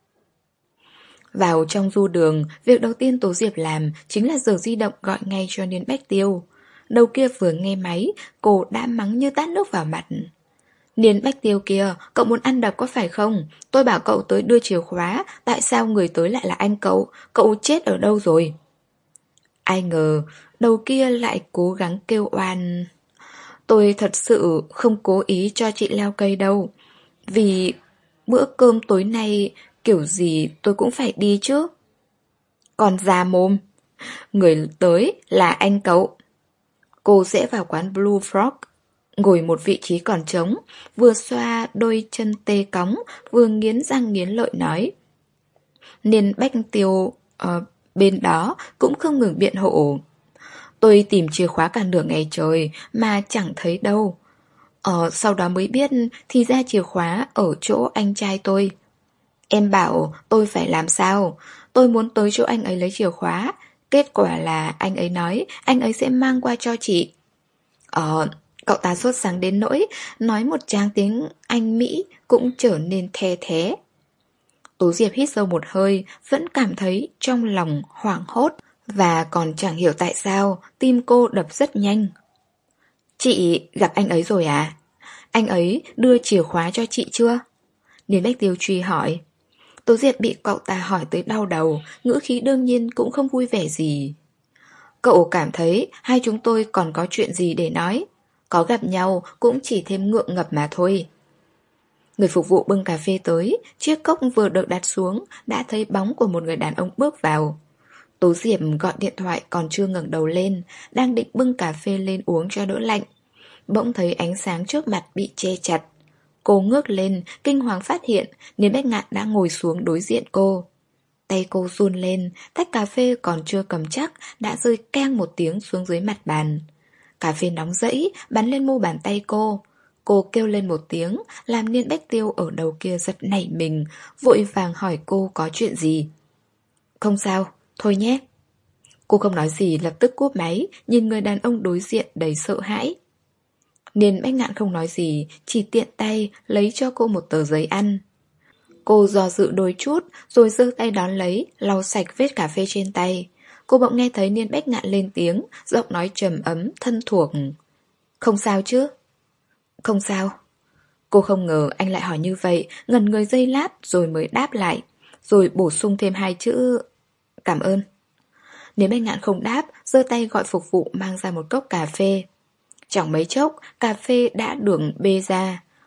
Vào trong du đường, việc đầu tiên Tố Diệp làm chính là giở di động gọi ngay cho Niên Bách Tiêu. Đầu kia vừa nghe máy, cô đã mắng như tát nước vào mặt. Niên Bách Tiêu kia, cậu muốn ăn đập có phải không? Tôi bảo cậu tới đưa chìa khóa, tại sao người tới lại là anh cậu? Cậu chết ở đâu rồi? Ai ngờ, đầu kia lại cố gắng kêu oan. Tôi thật sự không cố ý cho chị leo cây đâu. Vì bữa cơm tối nay kiểu gì tôi cũng phải đi chứ. Còn già mồm, người tới là anh cậu. Cô sẽ vào quán Blue Frog, ngồi một vị trí còn trống, vừa xoa đôi chân tê cóng, vừa nghiến răng nghiến lợi nói. Niên Bách Tiêu uh, bên đó cũng không ngừng biện hộ. Tôi tìm chìa khóa cả nửa ngày trời mà chẳng thấy đâu. Ờ, sau đó mới biết thì ra chìa khóa ở chỗ anh trai tôi. Em bảo tôi phải làm sao? Tôi muốn tới chỗ anh ấy lấy chìa khóa. Kết quả là anh ấy nói anh ấy sẽ mang qua cho chị. Ờ, cậu ta sốt sắng đến nỗi nói một tràng tiếng Anh Mỹ cũng trở nên the thế. Tố Diệp hít sâu một hơi, vẫn cảm thấy trong lòng hoảng hốt. Và còn chẳng hiểu tại sao tim cô đập rất nhanh. Chị gặp anh ấy rồi à? Anh ấy đưa chìa khóa cho chị chưa? Niên Bách Tiêu truy hỏi. Tố Diệp bị cậu ta hỏi tới đau đầu, ngữ khí đương nhiên cũng không vui vẻ gì. Cậu cảm thấy hai chúng tôi còn có chuyện gì để nói. Có gặp nhau cũng chỉ thêm ngượng ngập mà thôi. Người phục vụ bưng cà phê tới, chiếc cốc vừa được đặt xuống, đã thấy bóng của một người đàn ông bước vào. Tố Diệp gọi điện thoại còn chưa ngẩng đầu lên, đang định bưng cà phê lên uống cho đỡ lạnh. Bỗng thấy ánh sáng trước mặt bị che chặt. Cô ngước lên, kinh hoàng phát hiện Niên Bách Ngạn đã ngồi xuống đối diện cô. Tay cô run lên, tách cà phê còn chưa cầm chắc đã rơi keng một tiếng xuống dưới mặt bàn. Cà phê nóng rẫy bắn lên mu bàn tay cô. Cô kêu lên một tiếng, làm Niên Bách Tiêu ở đầu kia giật nảy mình, vội vàng hỏi cô có chuyện gì. Không sao, thôi nhé. Cô không nói gì, lập tức cúp máy, nhìn người đàn ông đối diện đầy sợ hãi. Niên Bách Ngạn không nói gì, chỉ tiện tay lấy cho cô một tờ giấy ăn. Cô do dự đôi chút, rồi giơ tay đón lấy, lau sạch vết cà phê trên tay. Cô bỗng nghe thấy Niên Bách Ngạn lên tiếng, giọng nói trầm ấm, thân thuộc. Không sao chứ? Không sao. Cô không ngờ anh lại hỏi như vậy, ngần người giây lát rồi mới đáp lại, rồi bổ sung thêm hai chữ cảm ơn. Niên Bách Ngạn không đáp, giơ tay gọi phục vụ mang ra một cốc cà phê. Chẳng mấy chốc, cà phê đã được bê ra.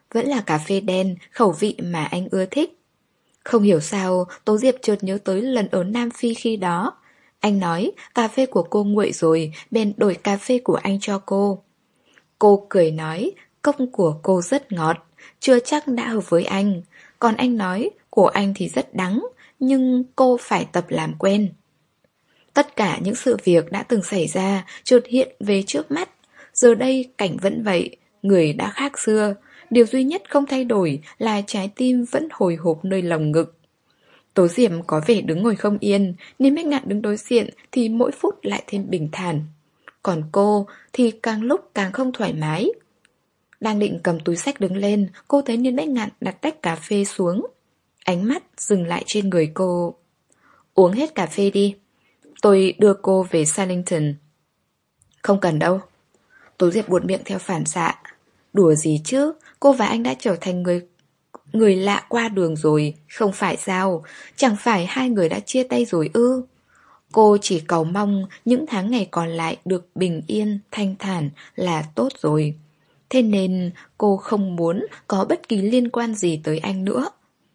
vẫn là cà phê đen, khẩu vị mà anh ưa thích. Không hiểu sao, Tố Diệp chợt nhớ tới lần ở Nam Phi khi đó. Anh nói cà phê của cô nguội rồi, bèn đổi cà phê của anh cho cô. Cô cười nói cốc của cô rất ngọt, chưa chắc đã hợp với anh. Còn anh nói của anh thì rất đắng, nhưng cô phải tập làm quen. Tất cả những sự việc đã từng xảy ra chợt hiện về trước mắt. Giờ đây cảnh vẫn vậy, người đã khác xưa. Điều duy nhất không thay đổi là trái tim vẫn hồi hộp nơi lồng ngực. Tố Diệp có vẻ đứng ngồi không yên, nên Bách Ngạn đứng đối diện thì mỗi phút lại thêm bình thản. Còn cô thì càng lúc càng không thoải mái. Đang định cầm túi xách đứng lên, cô thấy Niên Bách Ngạn đặt tách cà phê xuống. Ánh mắt dừng lại trên người cô. Uống hết cà phê đi. Tôi đưa cô về Salington. Không cần đâu. Tố Diệp buột miệng theo phản xạ. Đùa gì chứ, cô và anh đã trở thành người người lạ qua đường rồi, không phải sao? Chẳng phải hai người đã chia tay rồi ư? Cô chỉ cầu mong những tháng ngày còn lại được bình yên, thanh thản là tốt rồi. Thế nên cô không muốn có bất kỳ liên quan gì tới anh nữa.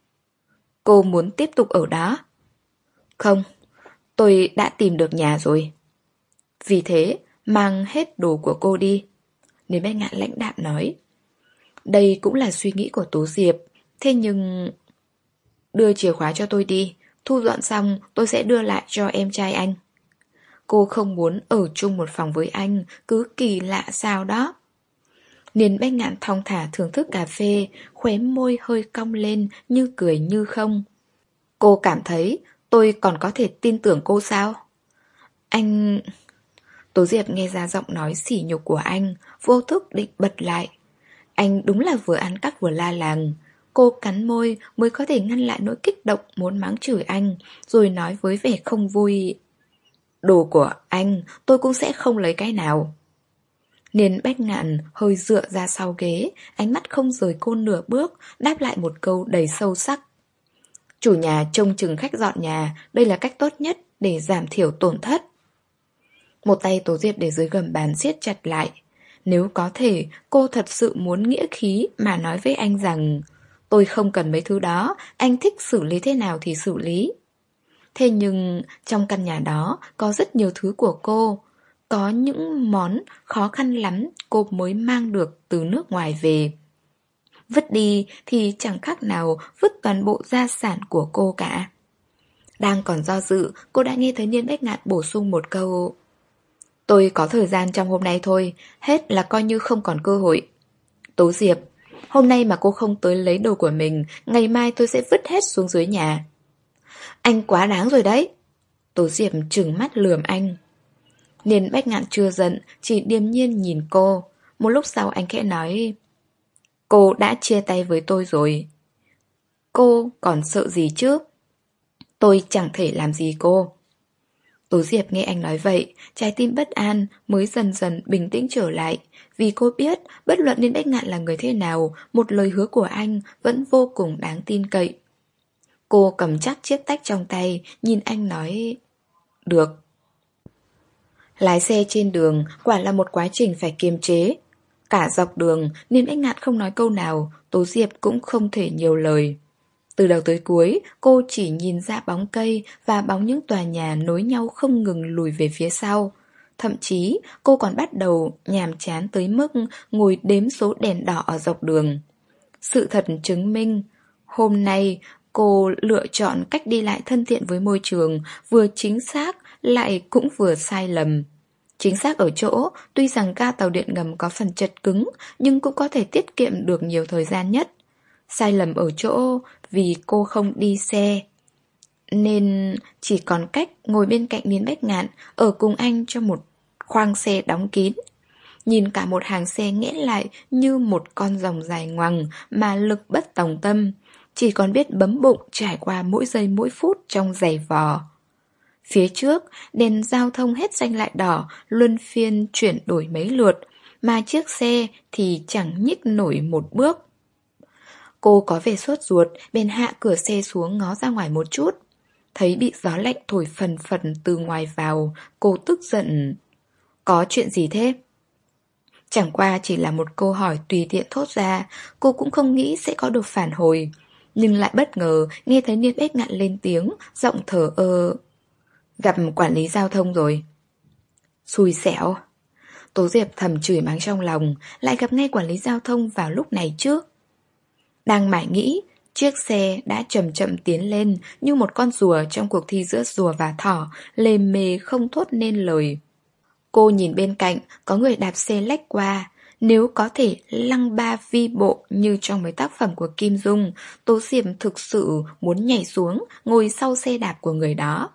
Cô muốn tiếp tục ở đó? Không, tôi đã tìm được nhà rồi. Vì thế, mang hết đồ của cô đi. Nên Bách Ngạn lãnh đạm nói. Đây cũng là suy nghĩ của Tố Diệp. Thế nhưng... Đưa chìa khóa cho tôi đi. Thu dọn xong tôi sẽ đưa lại cho em trai anh. Cô không muốn ở chung một phòng với anh. Cứ kỳ lạ sao đó. Niên Bách Ngạn thong thả thưởng thức cà phê, khóe môi hơi cong lên như cười như không. Cô cảm thấy tôi còn có thể tin tưởng cô sao? Anh... Tố Diệp nghe ra giọng nói sỉ nhục của anh, vô thức định bật lại. Anh đúng là vừa ăn cắp vừa la làng. Cô cắn môi mới có thể ngăn lại nỗi kích động muốn mắng chửi anh, rồi nói với vẻ không vui. Đồ của anh tôi cũng sẽ không lấy cái nào. Niên Bách Ngạn hơi dựa ra sau ghế, ánh mắt không rời cô nửa bước, đáp lại một câu đầy sâu sắc. Chủ nhà trông chừng khách dọn nhà, đây là cách tốt nhất để giảm thiểu tổn thất. Một tay Tố Diệp để dưới gầm bàn siết chặt lại. Nếu có thể, cô thật sự muốn nghĩa khí mà nói với anh rằng tôi không cần mấy thứ đó, anh thích xử lý thế nào thì xử lý. Thế nhưng trong căn nhà đó có rất nhiều thứ của cô. Có những món khó khăn lắm cô mới mang được từ nước ngoài về. Vứt đi thì chẳng khác nào vứt toàn bộ gia sản của cô cả. Đang còn do dự, cô đã nghe thấy Niên Bách Ngạn bổ sung một câu. Tôi có thời gian trong hôm nay thôi, hết là coi như không còn cơ hội. Tố Diệp, hôm nay mà cô không tới lấy đồ của mình, ngày mai tôi sẽ vứt hết xuống dưới nhà. Anh quá đáng rồi đấy. Tố Diệp trừng mắt lườm anh. Niên Bách Ngạn chưa giận, chỉ điềm nhiên nhìn cô. Một lúc sau anh khẽ nói. Cô đã chia tay với tôi rồi. Cô còn sợ gì chứ? Tôi chẳng thể làm gì cô. Tố Diệp nghe anh nói vậy, trái tim bất an mới dần dần bình tĩnh trở lại. Vì cô biết, bất luận Niên Bách Ngạn là người thế nào, một lời hứa của anh vẫn vô cùng đáng tin cậy. Cô cầm chắc chiếc tách trong tay, nhìn anh nói. Được. Lái xe trên đường quả là một quá trình phải kiềm chế. Cả dọc đường, Niên Bách Ngạn không nói câu nào, Tố Diệp cũng không thể nhiều lời. Từ đầu tới cuối, cô chỉ nhìn ra bóng cây và bóng những tòa nhà nối nhau không ngừng lùi về phía sau. Thậm chí, cô còn bắt đầu nhàm chán tới mức ngồi đếm số đèn đỏ ở dọc đường. Sự thật chứng minh, hôm nay cô lựa chọn cách đi lại thân thiện với môi trường, vừa chính xác lại cũng vừa sai lầm. Chính xác ở chỗ, tuy rằng ga tàu điện ngầm có phần chật cứng, nhưng cũng có thể tiết kiệm được nhiều thời gian nhất. Sai lầm ở chỗ vì cô không đi xe, nên chỉ còn cách ngồi bên cạnh Niên Bách Ngạn, ở cùng anh trong một khoang xe đóng kín. Nhìn cả một hàng xe nghẽn lại như một con rồng dài ngoằng mà lực bất tòng tâm, chỉ còn biết bấm bụng trải qua mỗi giây mỗi phút trong giày vò. Phía trước, đèn giao thông hết xanh lại đỏ, luân phiên chuyển đổi mấy lượt, mà chiếc xe thì chẳng nhích nổi một bước. Cô có vẻ sốt ruột, bèn hạ cửa xe xuống ngó ra ngoài một chút. Thấy bị gió lạnh thổi phần phần từ ngoài vào, cô tức giận. Có chuyện gì thế? Chẳng qua chỉ là một câu hỏi tùy tiện thốt ra, cô cũng không nghĩ sẽ có được phản hồi. Nhưng lại bất ngờ nghe thấy Niên Bách Ngạn lên tiếng, giọng thở ơ. Gặp quản lý giao thông rồi. Xui xẻo. Tố Diệp thầm chửi mắng trong lòng, lại gặp ngay quản lý giao thông vào lúc này chứ. Đang mải nghĩ, chiếc xe đã chậm chậm tiến lên như một con rùa trong cuộc thi giữa rùa và thỏ, lề mề không thốt nên lời. Cô nhìn bên cạnh, có người đạp xe lách qua. Nếu có thể lăng ba vi bộ như trong mấy tác phẩm của Kim Dung, Tố Diệp thực sự muốn nhảy xuống, ngồi sau xe đạp của người đó.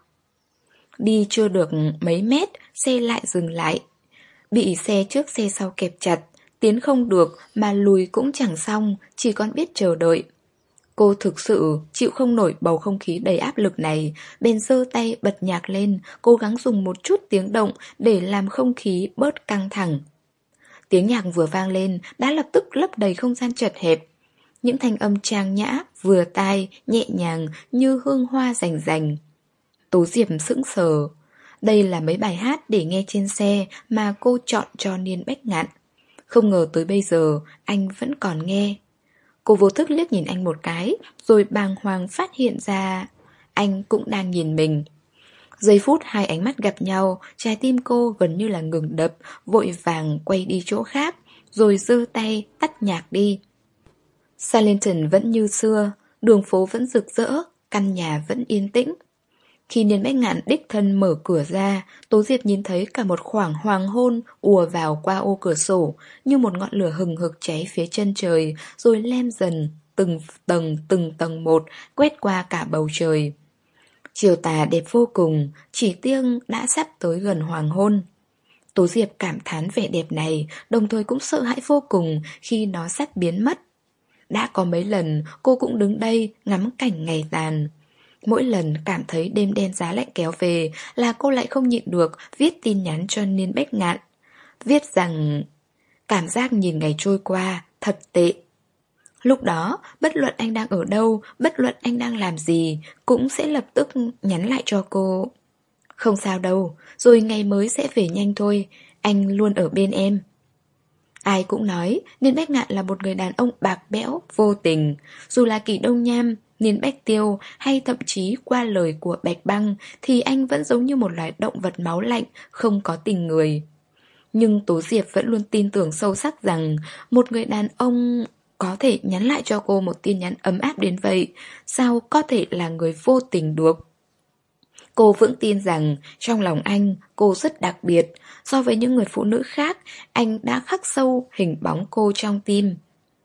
Đi chưa được mấy mét, xe lại dừng lại. Bị xe trước xe sau kẹp chặt, tiến không được mà lùi cũng chẳng xong, chỉ còn biết chờ đợi. Cô thực sự chịu không nổi bầu không khí đầy áp lực này, bèn giơ tay bật nhạc lên, cố gắng dùng một chút tiếng động để làm không khí bớt căng thẳng. Tiếng nhạc vừa vang lên đã lập tức lấp đầy không gian chật hẹp. Những thanh âm trang nhã, vừa tai, nhẹ nhàng như hương hoa rành rành. Tố Diệp sững sờ. Đây là mấy bài hát để nghe trên xe mà cô chọn cho Niên Bách Ngạn. Không ngờ tới bây giờ anh vẫn còn nghe. Cô vô thức liếc nhìn anh một cái, rồi bàng hoàng phát hiện ra anh cũng đang nhìn mình. Giây phút hai ánh mắt gặp nhau, trái tim cô gần như là ngừng đập, vội vàng quay đi chỗ khác, rồi giơ tay tắt nhạc đi. Salenton vẫn như xưa, đường phố vẫn rực rỡ, căn nhà vẫn yên tĩnh. Khi Niên Bách Ngạn đích thân mở cửa ra, Tố Diệp nhìn thấy cả một khoảng hoàng hôn ùa vào qua ô cửa sổ, như một ngọn lửa hừng hực cháy phía chân trời, rồi lem dần, từng tầng từng tầng một, quét qua cả bầu trời. Chiều tà đẹp vô cùng, chỉ tiếc đã sắp tới gần hoàng hôn. Tố Diệp cảm thán vẻ đẹp này, đồng thời cũng sợ hãi vô cùng khi nó sắp biến mất. Đã có mấy lần cô cũng đứng đây ngắm cảnh ngày tàn. Mỗi lần cảm thấy đêm đen giá lạnh kéo về là cô lại không nhịn được viết tin nhắn cho Niên Bách Ngạn. Viết rằng cảm giác nhìn ngày trôi qua thật tệ. Lúc đó, bất luận anh đang ở đâu, bất luận anh đang làm gì, cũng sẽ lập tức nhắn lại cho cô. Không sao đâu, rồi ngày mới sẽ về nhanh thôi, anh luôn ở bên em. Ai cũng nói Niên Bách Ngạn là một người đàn ông bạc bẽo, vô tình. Dù là Kỷ Đông Nham, Niên Bách Tiêu hay thậm chí qua lời của Bạch Băng thì anh vẫn giống như một loài động vật máu lạnh, không có tình người. Nhưng Tố Diệp vẫn luôn tin tưởng sâu sắc rằng một người đàn ông có thể nhắn lại cho cô một tin nhắn ấm áp đến vậy, sao có thể là người vô tình được. Cô vững tin rằng trong lòng anh cô rất đặc biệt. So với những người phụ nữ khác, anh đã khắc sâu hình bóng cô trong tim.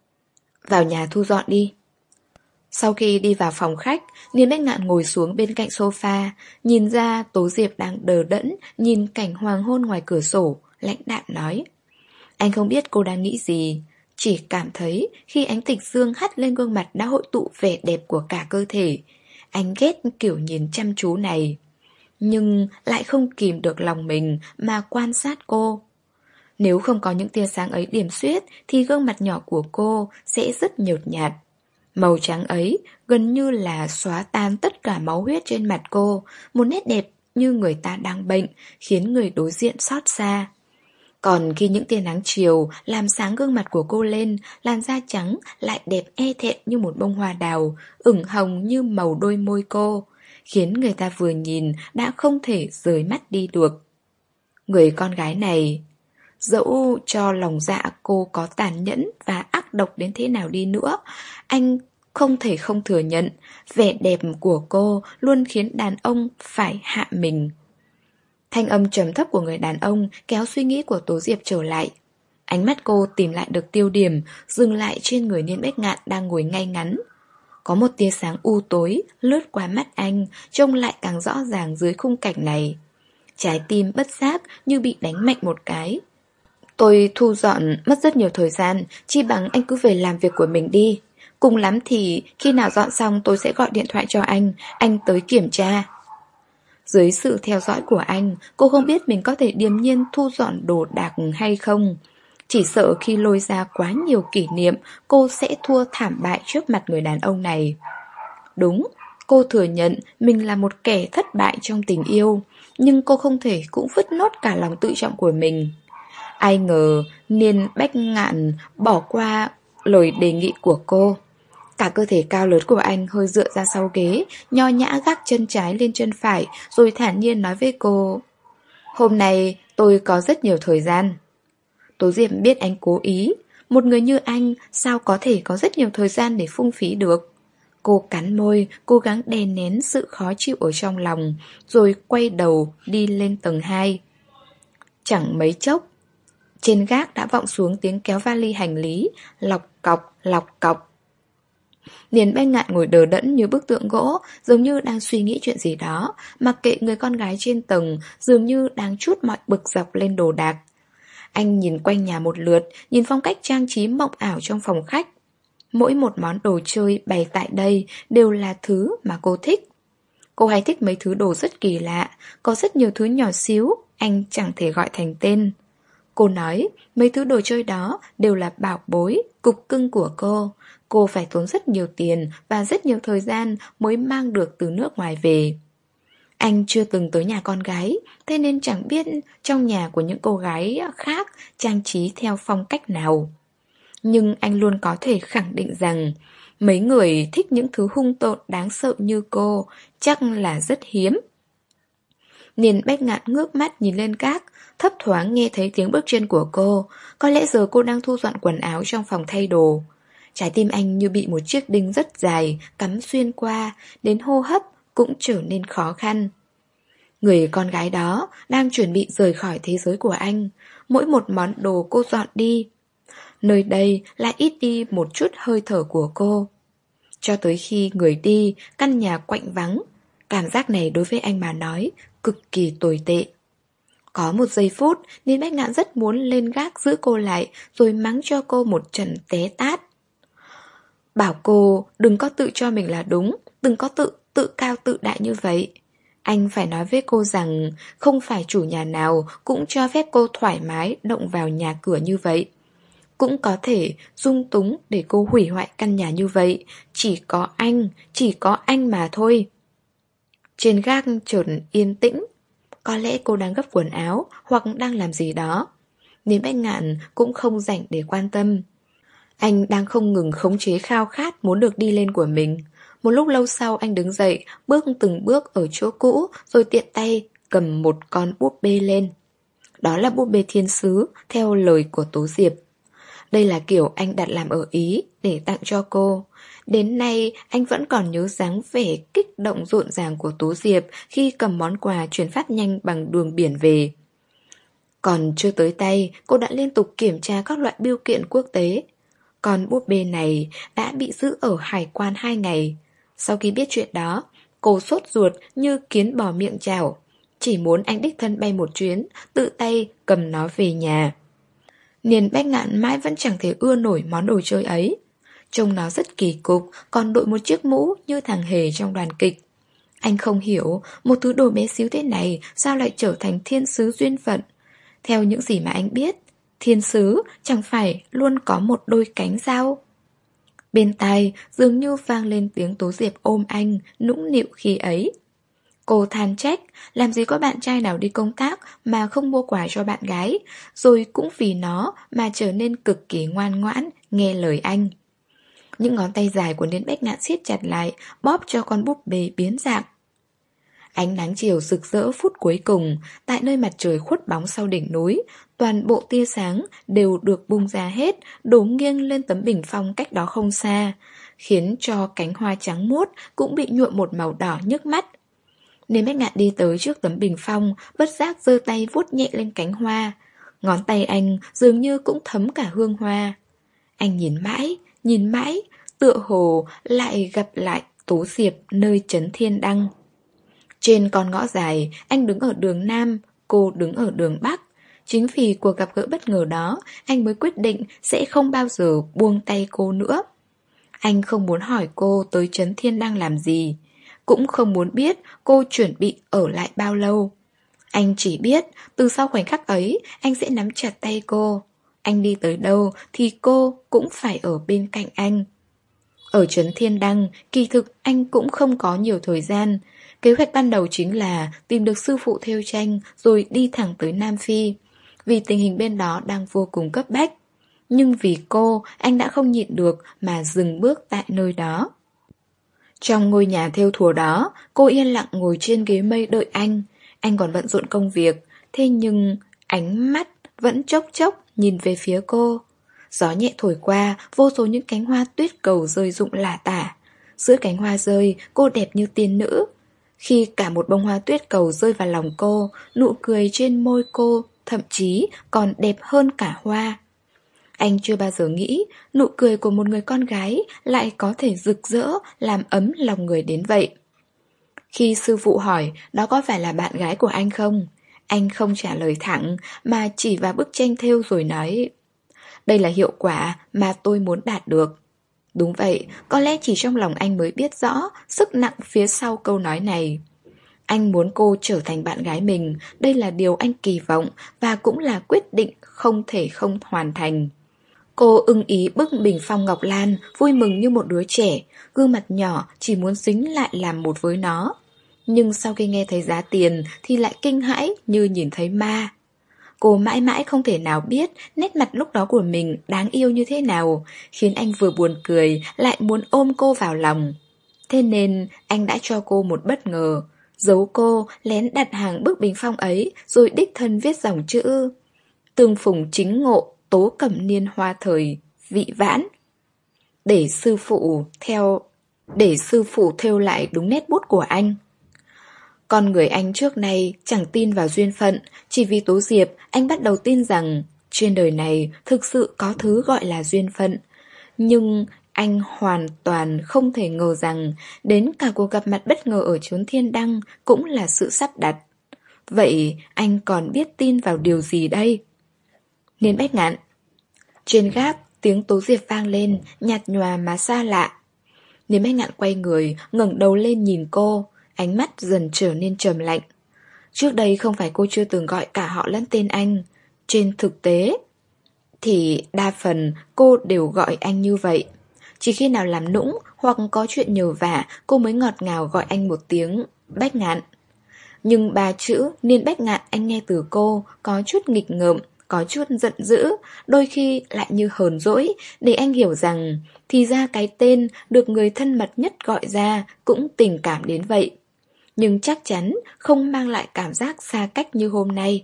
Vào nhà thu dọn đi. Sau khi đi vào phòng khách, Niên Bách Ngạn ngồi xuống bên cạnh sofa, nhìn ra Tố Diệp đang đờ đẫn nhìn cảnh hoàng hôn ngoài cửa sổ, lãnh đạm nói. Anh không biết cô đang nghĩ gì, chỉ cảm thấy khi ánh tịch dương hắt lên gương mặt đã hội tụ vẻ đẹp của cả cơ thể. Anh ghét kiểu nhìn chăm chú này, nhưng lại không kìm được lòng mình mà quan sát cô. Nếu không có những tia sáng ấy điểm xuyết thì gương mặt nhỏ của cô sẽ rất nhợt nhạt. Màu trắng ấy gần như là xóa tan tất cả máu huyết trên mặt cô, một nét đẹp như người ta đang bệnh, khiến người đối diện xót xa. Còn khi những tia nắng chiều làm sáng gương mặt của cô lên, làn da trắng lại đẹp e thẹn như một bông hoa đào, ửng hồng như màu đôi môi cô, khiến người ta vừa nhìn đã không thể rời mắt đi được. Người con gái này, dẫu cho lòng dạ cô có tàn nhẫn và ác độc đến thế nào đi nữa, anh không thể không thừa nhận vẻ đẹp của cô luôn khiến đàn ông phải hạ mình. Thanh âm trầm thấp của người đàn ông kéo suy nghĩ của Tố Diệp trở lại. Ánh mắt cô tìm lại được tiêu điểm, dừng lại trên người Niên Bách Ngạn đang ngồi ngay ngắn. Có một tia sáng u tối lướt qua mắt anh, trông lại càng rõ ràng dưới khung cảnh này. Trái tim bất giác như bị đánh mạnh một cái. Tôi thu dọn mất rất nhiều thời gian, chi bằng anh cứ về làm việc của mình đi. Cùng lắm thì khi nào dọn xong tôi sẽ gọi điện thoại cho anh, anh tới kiểm tra. Dưới sự theo dõi của anh, cô không biết mình có thể điềm nhiên thu dọn đồ đạc hay không. Chỉ sợ khi lôi ra quá nhiều kỷ niệm, cô sẽ thua thảm bại trước mặt người đàn ông này. Đúng, cô thừa nhận mình là một kẻ thất bại trong tình yêu, nhưng cô không thể cũng vứt nốt cả lòng tự trọng của mình. Ai ngờ Niên Bách Ngạn bỏ qua lời đề nghị của cô. Cả cơ thể cao lớn của anh hơi dựa ra sau ghế, nho nhã gác chân trái lên chân phải, rồi thản nhiên nói với cô: "Hôm nay tôi có rất nhiều thời gian." Tố Diệp biết anh cố ý. Một người như anh sao có thể có rất nhiều thời gian để phung phí được. Cô cắn môi, cố gắng đè nén sự khó chịu ở trong lòng, rồi quay đầu đi lên tầng hai. Chẳng mấy chốc, trên gác đã vọng xuống tiếng kéo vali hành lý, lọc cọc, lọc cọc. Niên Bách Ngạn ngồi đờ đẫn như bức tượng gỗ, giống như đang suy nghĩ chuyện gì đó, mặc kệ người con gái trên tầng, dường như đang trút mọi bực dọc lên đồ đạc. Anh nhìn quanh nhà một lượt, nhìn phong cách trang trí mộng ảo trong phòng khách. Mỗi một món đồ chơi bày tại đây đều là thứ mà cô thích. Cô hay thích mấy thứ đồ rất kỳ lạ, có rất nhiều thứ nhỏ xíu, anh chẳng thể gọi thành tên. Cô nói mấy thứ đồ chơi đó đều là bảo bối, cục cưng của cô. Cô phải tốn rất nhiều tiền và rất nhiều thời gian mới mang được từ nước ngoài về. Anh chưa từng tới nhà con gái, thế nên chẳng biết trong nhà của những cô gái khác trang trí theo phong cách nào. Nhưng anh luôn có thể khẳng định rằng mấy người thích những thứ hung tợn đáng sợ như cô chắc là rất hiếm. Niên Bách Ngạn ngước mắt nhìn lên gác, thấp thoáng nghe thấy tiếng bước chân của cô. Có lẽ giờ cô đang thu dọn quần áo trong phòng thay đồ. Trái tim anh như bị một chiếc đinh rất dài cắm xuyên qua, đến hô hấp cũng trở nên khó khăn. Người con gái đó đang chuẩn bị rời khỏi thế giới của anh. Mỗi một món đồ cô dọn đi, nơi đây lại ít đi một chút hơi thở của cô. Cho tới khi người đi, căn nhà quạnh vắng. Cảm giác này đối với anh mà nói cực kỳ tồi tệ. Có một giây phút, Niên Bách Ngạn rất muốn lên gác giữ cô lại, rồi mắng cho cô một trận té tát. Bảo cô đừng có tự cho mình là đúng, đừng có tự tự cao tự đại như vậy. Anh phải nói với cô rằng không phải chủ nhà nào cũng cho phép cô thoải mái động vào nhà cửa như vậy. Cũng có thể dung túng để cô hủy hoại căn nhà như vậy. Chỉ có anh, chỉ có anh mà thôi. Trên gác chợt yên tĩnh. Có lẽ cô đang gấp quần áo hoặc đang làm gì đó. Niên Bách Ngạn cũng không rảnh để quan tâm. Anh đang không ngừng khống chế khao khát muốn được đi lên của mình. Một lúc lâu sau anh đứng dậy, bước từng bước ở chỗ cũ, rồi tiện tay cầm một con búp bê lên. Đó là búp bê thiên sứ, theo lời của Tố Diệp. Đây là kiểu anh đặt làm ở Ý để tặng cho cô. Đến nay anh vẫn còn nhớ dáng vẻ kích động rộn ràng của Tố Diệp khi cầm món quà chuyển phát nhanh bằng đường biển về. Còn chưa tới tay, cô đã liên tục kiểm tra các loại bưu kiện quốc tế. Con búp bê này đã bị giữ ở hải quan hai ngày. Sau khi biết chuyện đó, cô sốt ruột như kiến bò miệng chảo. Chỉ muốn anh đích thân bay một chuyến, tự tay cầm nó về nhà. Niên Bách Ngạn mãi vẫn chẳng thể ưa nổi món đồ chơi ấy. Trông nó rất kỳ cục, còn đội một chiếc mũ như thằng hề trong đoàn kịch. Anh không hiểu, một thứ đồ bé xíu thế này sao lại trở thành thiên sứ duyên phận. Theo những gì mà anh biết, thiên sứ chẳng phải luôn có một đôi cánh sao? Bên tai dường như vang lên tiếng Tố Diệp ôm anh, nũng nịu khi ấy. Cô than trách, làm gì có bạn trai nào đi công tác mà không mua quà cho bạn gái, rồi cũng vì nó mà trở nên cực kỳ ngoan ngoãn, nghe lời anh. Những ngón tay dài của Niên Bách Ngạn siết chặt lại, bóp cho con búp bê biến dạng. Ánh nắng chiều rực rỡ phút cuối cùng, tại nơi mặt trời khuất bóng sau đỉnh núi, toàn bộ tia sáng đều được bung ra hết, đổ nghiêng lên tấm bình phong cách đó không xa, khiến cho cánh hoa trắng muốt cũng bị nhuộm một màu đỏ nhức mắt. Niên Bách Ngạn đi tới trước tấm bình phong, bất giác giơ tay vuốt nhẹ lên cánh hoa. Ngón tay anh dường như cũng thấm cả hương hoa. Anh nhìn mãi, nhìn mãi, tựa hồ lại gặp lại Tố Diệp nơi trấn Thiên Đăng. Trên con ngõ dài, anh đứng ở đường Nam, cô đứng ở đường Bắc. Chính vì cuộc gặp gỡ bất ngờ đó, anh mới quyết định sẽ không bao giờ buông tay cô nữa. Anh không muốn hỏi cô tới trấn Thiên Đăng làm gì, cũng không muốn biết cô chuẩn bị ở lại bao lâu. Anh chỉ biết từ sau khoảnh khắc ấy, anh sẽ nắm chặt tay cô. Anh đi tới đâu thì cô cũng phải ở bên cạnh anh. Ở trấn Thiên Đăng, kỳ thực anh cũng không có nhiều thời gian. Kế hoạch ban đầu chính là tìm được sư phụ thêu tranh rồi đi thẳng tới Nam Phi. vì tình hình bên đó đang vô cùng cấp bách. Nhưng vì cô, anh đã không nhịn được mà dừng bước tại nơi đó. Trong ngôi nhà thêu thùa đó, cô yên lặng ngồi trên ghế mây đợi anh. Anh còn bận rộn công việc, thế nhưng ánh mắt vẫn chốc chốc nhìn về phía cô. Gió nhẹ thổi qua, vô số những cánh hoa tuyết cầu rơi rụng lả tả. Giữa cánh hoa rơi, cô đẹp như tiên nữ. Khi cả một bông hoa tuyết cầu rơi vào lòng cô, nụ cười trên môi cô thậm chí còn đẹp hơn cả hoa. Anh chưa bao giờ nghĩ nụ cười của một người con gái lại có thể rực rỡ, làm ấm lòng người đến vậy. Khi sư phụ hỏi đó có phải là bạn gái của anh không, anh không trả lời thẳng mà chỉ vào bức tranh thêu rồi nói: đây là hiệu quả mà tôi muốn đạt được. Đúng vậy, có lẽ chỉ trong lòng anh mới biết rõ sức nặng phía sau câu nói này. Anh muốn cô trở thành bạn gái mình, đây là điều anh kỳ vọng và cũng là quyết định không thể không hoàn thành. Cô ưng ý bức bình phong ngọc lan, vui mừng như một đứa trẻ, gương mặt nhỏ chỉ muốn dính lại làm một với nó. Nhưng sau khi nghe thấy giá tiền thì lại kinh hãi như nhìn thấy ma. Cô mãi mãi không thể nào biết nét mặt lúc đó của mình đáng yêu như thế nào, khiến anh vừa buồn cười lại muốn ôm cô vào lòng. Thế nên anh đã cho cô một bất ngờ, giấu cô lén đặt hàng bức bình phong ấy rồi đích thân viết dòng chữ: tương phùng chính ngộ, tố cẩm niên hoa thời, vị vãn. Để sư phụ theo Để sư phụ thêu lại đúng nét bút của anh. Con người anh trước nay chẳng tin vào duyên phận, chỉ vì Tố Diệp anh bắt đầu tin rằng trên đời này thực sự có thứ gọi là duyên phận. Nhưng anh hoàn toàn không thể ngờ rằng đến cả cuộc gặp mặt bất ngờ ở chốn thiên đăng cũng là sự sắp đặt. Vậy anh còn biết tin vào điều gì đây? Niên Bách Ngạn. Trên gác tiếng Tố Diệp vang lên, nhạt nhòa mà xa lạ. Niên Bách Ngạn quay người, ngẩng đầu lên nhìn cô, ánh mắt dần trở nên trầm lạnh. Trước đây không phải cô chưa từng gọi cả họ lẫn tên anh. Trên thực tế thì đa phần cô đều gọi anh như vậy. Chỉ khi nào làm nũng hoặc có chuyện nhờ vả, cô mới ngọt ngào gọi anh một tiếng Bách Ngạn. Nhưng ba chữ Niên Bách Ngạn anh nghe từ cô có chút nghịch ngợm, có chút giận dữ, đôi khi lại như hờn dỗi, để anh hiểu rằng thì ra cái tên được người thân mật nhất gọi ra cũng tình cảm đến vậy. Nhưng chắc chắn không mang lại cảm giác xa cách như hôm nay.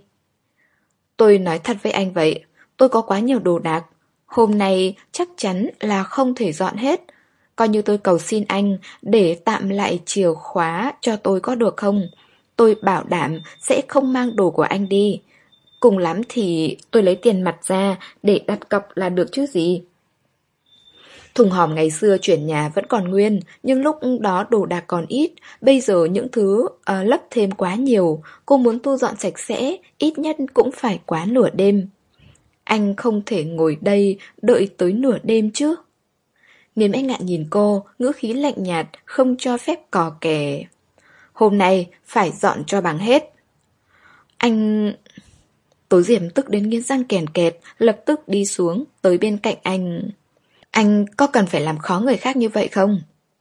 Tôi nói thật với anh vậy, tôi có quá nhiều đồ đạc. Hôm nay chắc chắn là không thể dọn hết. Coi như tôi cầu xin anh để tạm lại chìa khóa cho tôi có được không? Tôi bảo đảm sẽ không mang đồ của anh đi. Cùng lắm thì tôi lấy tiền mặt ra để đặt cọc là được chứ gì. Thùng hòm ngày xưa chuyển nhà vẫn còn nguyên, nhưng lúc đó đồ đạc còn ít. Bây giờ những thứ uh, lấp thêm quá nhiều. Cô muốn thu dọn sạch sẽ, ít nhất cũng phải quá nửa đêm. Anh không thể ngồi đây đợi tới nửa đêm chứ. Niềm Anh Ngạn nhìn cô, ngữ khí lạnh nhạt, không cho phép cò kè. Hôm nay phải dọn cho bằng hết. Anh... Tố Diệp tức đến nghiến răng kèn kẹt, lập tức đi xuống, tới bên cạnh anh. Anh có cần phải làm khó người khác như vậy không?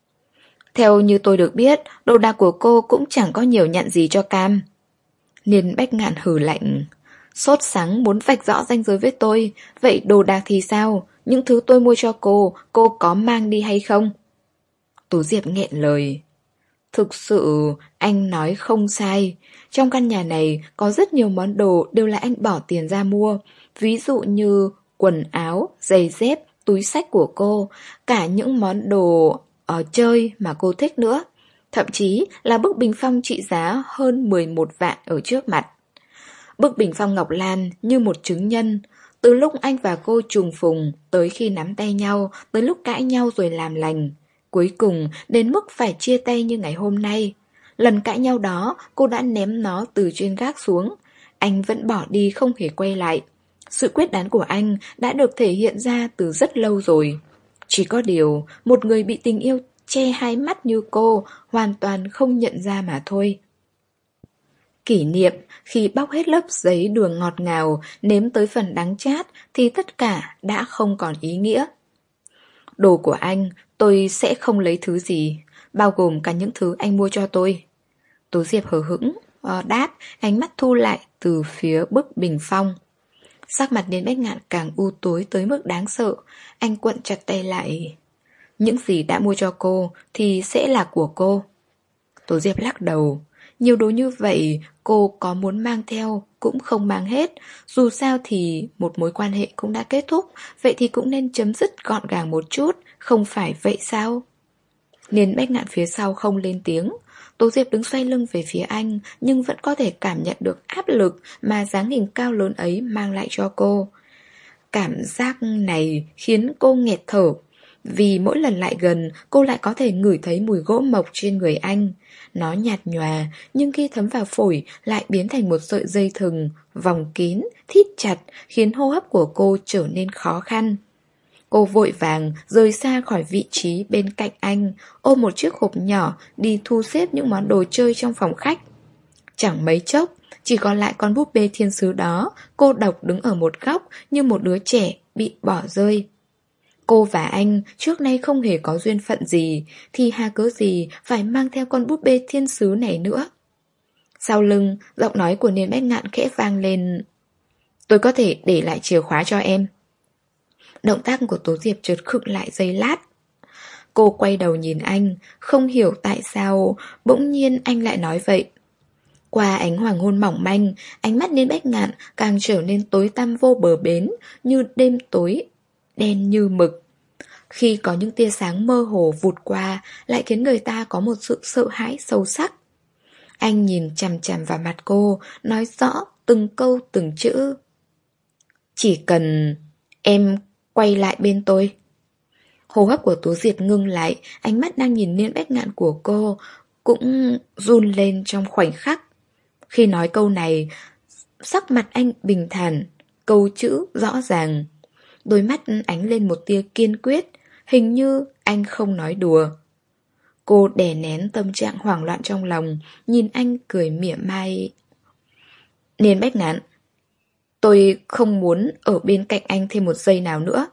Theo như tôi được biết, đồ đạc của cô cũng chẳng có nhiều nhận gì cho cam. Niên Bách Ngạn hừ lạnh. Sốt sắng muốn vạch rõ ranh giới với tôi. Vậy đồ đạc thì sao? Những thứ tôi mua cho cô, cô có mang đi hay không? Tố Diệp nghẹn lời. Thực sự, anh nói không sai. Trong căn nhà này có rất nhiều món đồ đều là anh bỏ tiền ra mua. Ví dụ như quần áo, giày dép, túi xách của cô, cả những món đồ ở chơi mà cô thích nữa. Thậm chí là bức bình phong trị giá hơn mười một vạn ở trước mặt. Bức bình phong ngọc lan như một chứng nhân. Từ lúc anh và cô trùng phùng, tới khi nắm tay nhau, tới lúc cãi nhau rồi làm lành. Cuối cùng đến mức phải chia tay như ngày hôm nay. Lần cãi nhau đó cô đã ném nó từ trên gác xuống. Anh vẫn bỏ đi không hề quay lại. Sự quyết đoán của anh đã được thể hiện ra từ rất lâu rồi. Chỉ có điều một người bị tình yêu che hai mắt như cô hoàn toàn không nhận ra mà thôi. Kỷ niệm khi bóc hết lớp giấy đường ngọt ngào, nếm tới phần đắng chát thì tất cả đã không còn ý nghĩa. Đồ của anh tôi sẽ không lấy thứ gì, bao gồm cả những thứ anh mua cho tôi. Tố Diệp hờ hững đáp, ánh mắt thu lại từ phía bức bình phong. Sắc mặt Niên Bách Ngạn càng u tối tới mức đáng sợ. Anh quặn chặt tay lại. Những gì đã mua cho cô thì sẽ là của cô. Tố Diệp lắc đầu. Nhiều đồ như vậy cô có muốn mang theo cũng không mang hết. Dù sao thì một mối quan hệ cũng đã kết thúc. Vậy thì cũng nên chấm dứt gọn gàng một chút. Không phải vậy sao? Niên Bách Ngạn phía sau không lên tiếng. Tố Diệp đứng xoay lưng về phía anh, nhưng vẫn có thể cảm nhận được áp lực mà dáng hình cao lớn ấy mang lại cho cô. Cảm giác này khiến cô nghẹt thở. Vì mỗi lần lại gần, cô lại có thể ngửi thấy mùi gỗ mộc trên người anh. Nó nhạt nhòa, nhưng khi thấm vào phổi lại biến thành một sợi dây thừng, vòng kín, thít chặt, khiến hô hấp của cô trở nên khó khăn. Cô vội vàng rời xa khỏi vị trí bên cạnh anh, ôm một chiếc hộp nhỏ đi thu xếp những món đồ chơi trong phòng khách. Chẳng mấy chốc, chỉ còn lại con búp bê thiên sứ đó, cô độc đứng ở một góc như một đứa trẻ bị bỏ rơi. Cô và anh trước nay không hề có duyên phận gì, thì hà cớ gì phải mang theo con búp bê thiên sứ này nữa. Sau lưng, giọng nói của Niên Bách Ngạn khẽ vang lên. Tôi có thể để lại chìa khóa cho em. Động tác của Tố Diệp chợt khựng lại giây lát. Cô quay đầu nhìn anh, không hiểu tại sao bỗng nhiên anh lại nói vậy. Qua ánh hoàng hôn mỏng manh, ánh mắt Niên Bách Ngạn càng trở nên tối tăm vô bờ bến, như đêm tối, đen như mực. Khi có những tia sáng mơ hồ vụt qua, lại khiến người ta có một sự sợ hãi sâu sắc. Anh nhìn chằm chằm vào mặt cô, nói rõ từng câu từng chữ. Chỉ cần em quay lại bên tôi. Hô hấp của Tố Diệp ngưng lại, ánh mắt đang nhìn Niên Bách Ngạn của cô cũng run lên trong khoảnh khắc. Khi nói câu này, sắc mặt anh bình thản, câu chữ rõ ràng. Đôi mắt ánh lên một tia kiên quyết, hình như anh không nói đùa. Cô đè nén tâm trạng hoảng loạn trong lòng, nhìn anh cười mỉa mai. Niên Bách Ngạn, tôi không muốn ở bên cạnh anh thêm một giây nào nữa.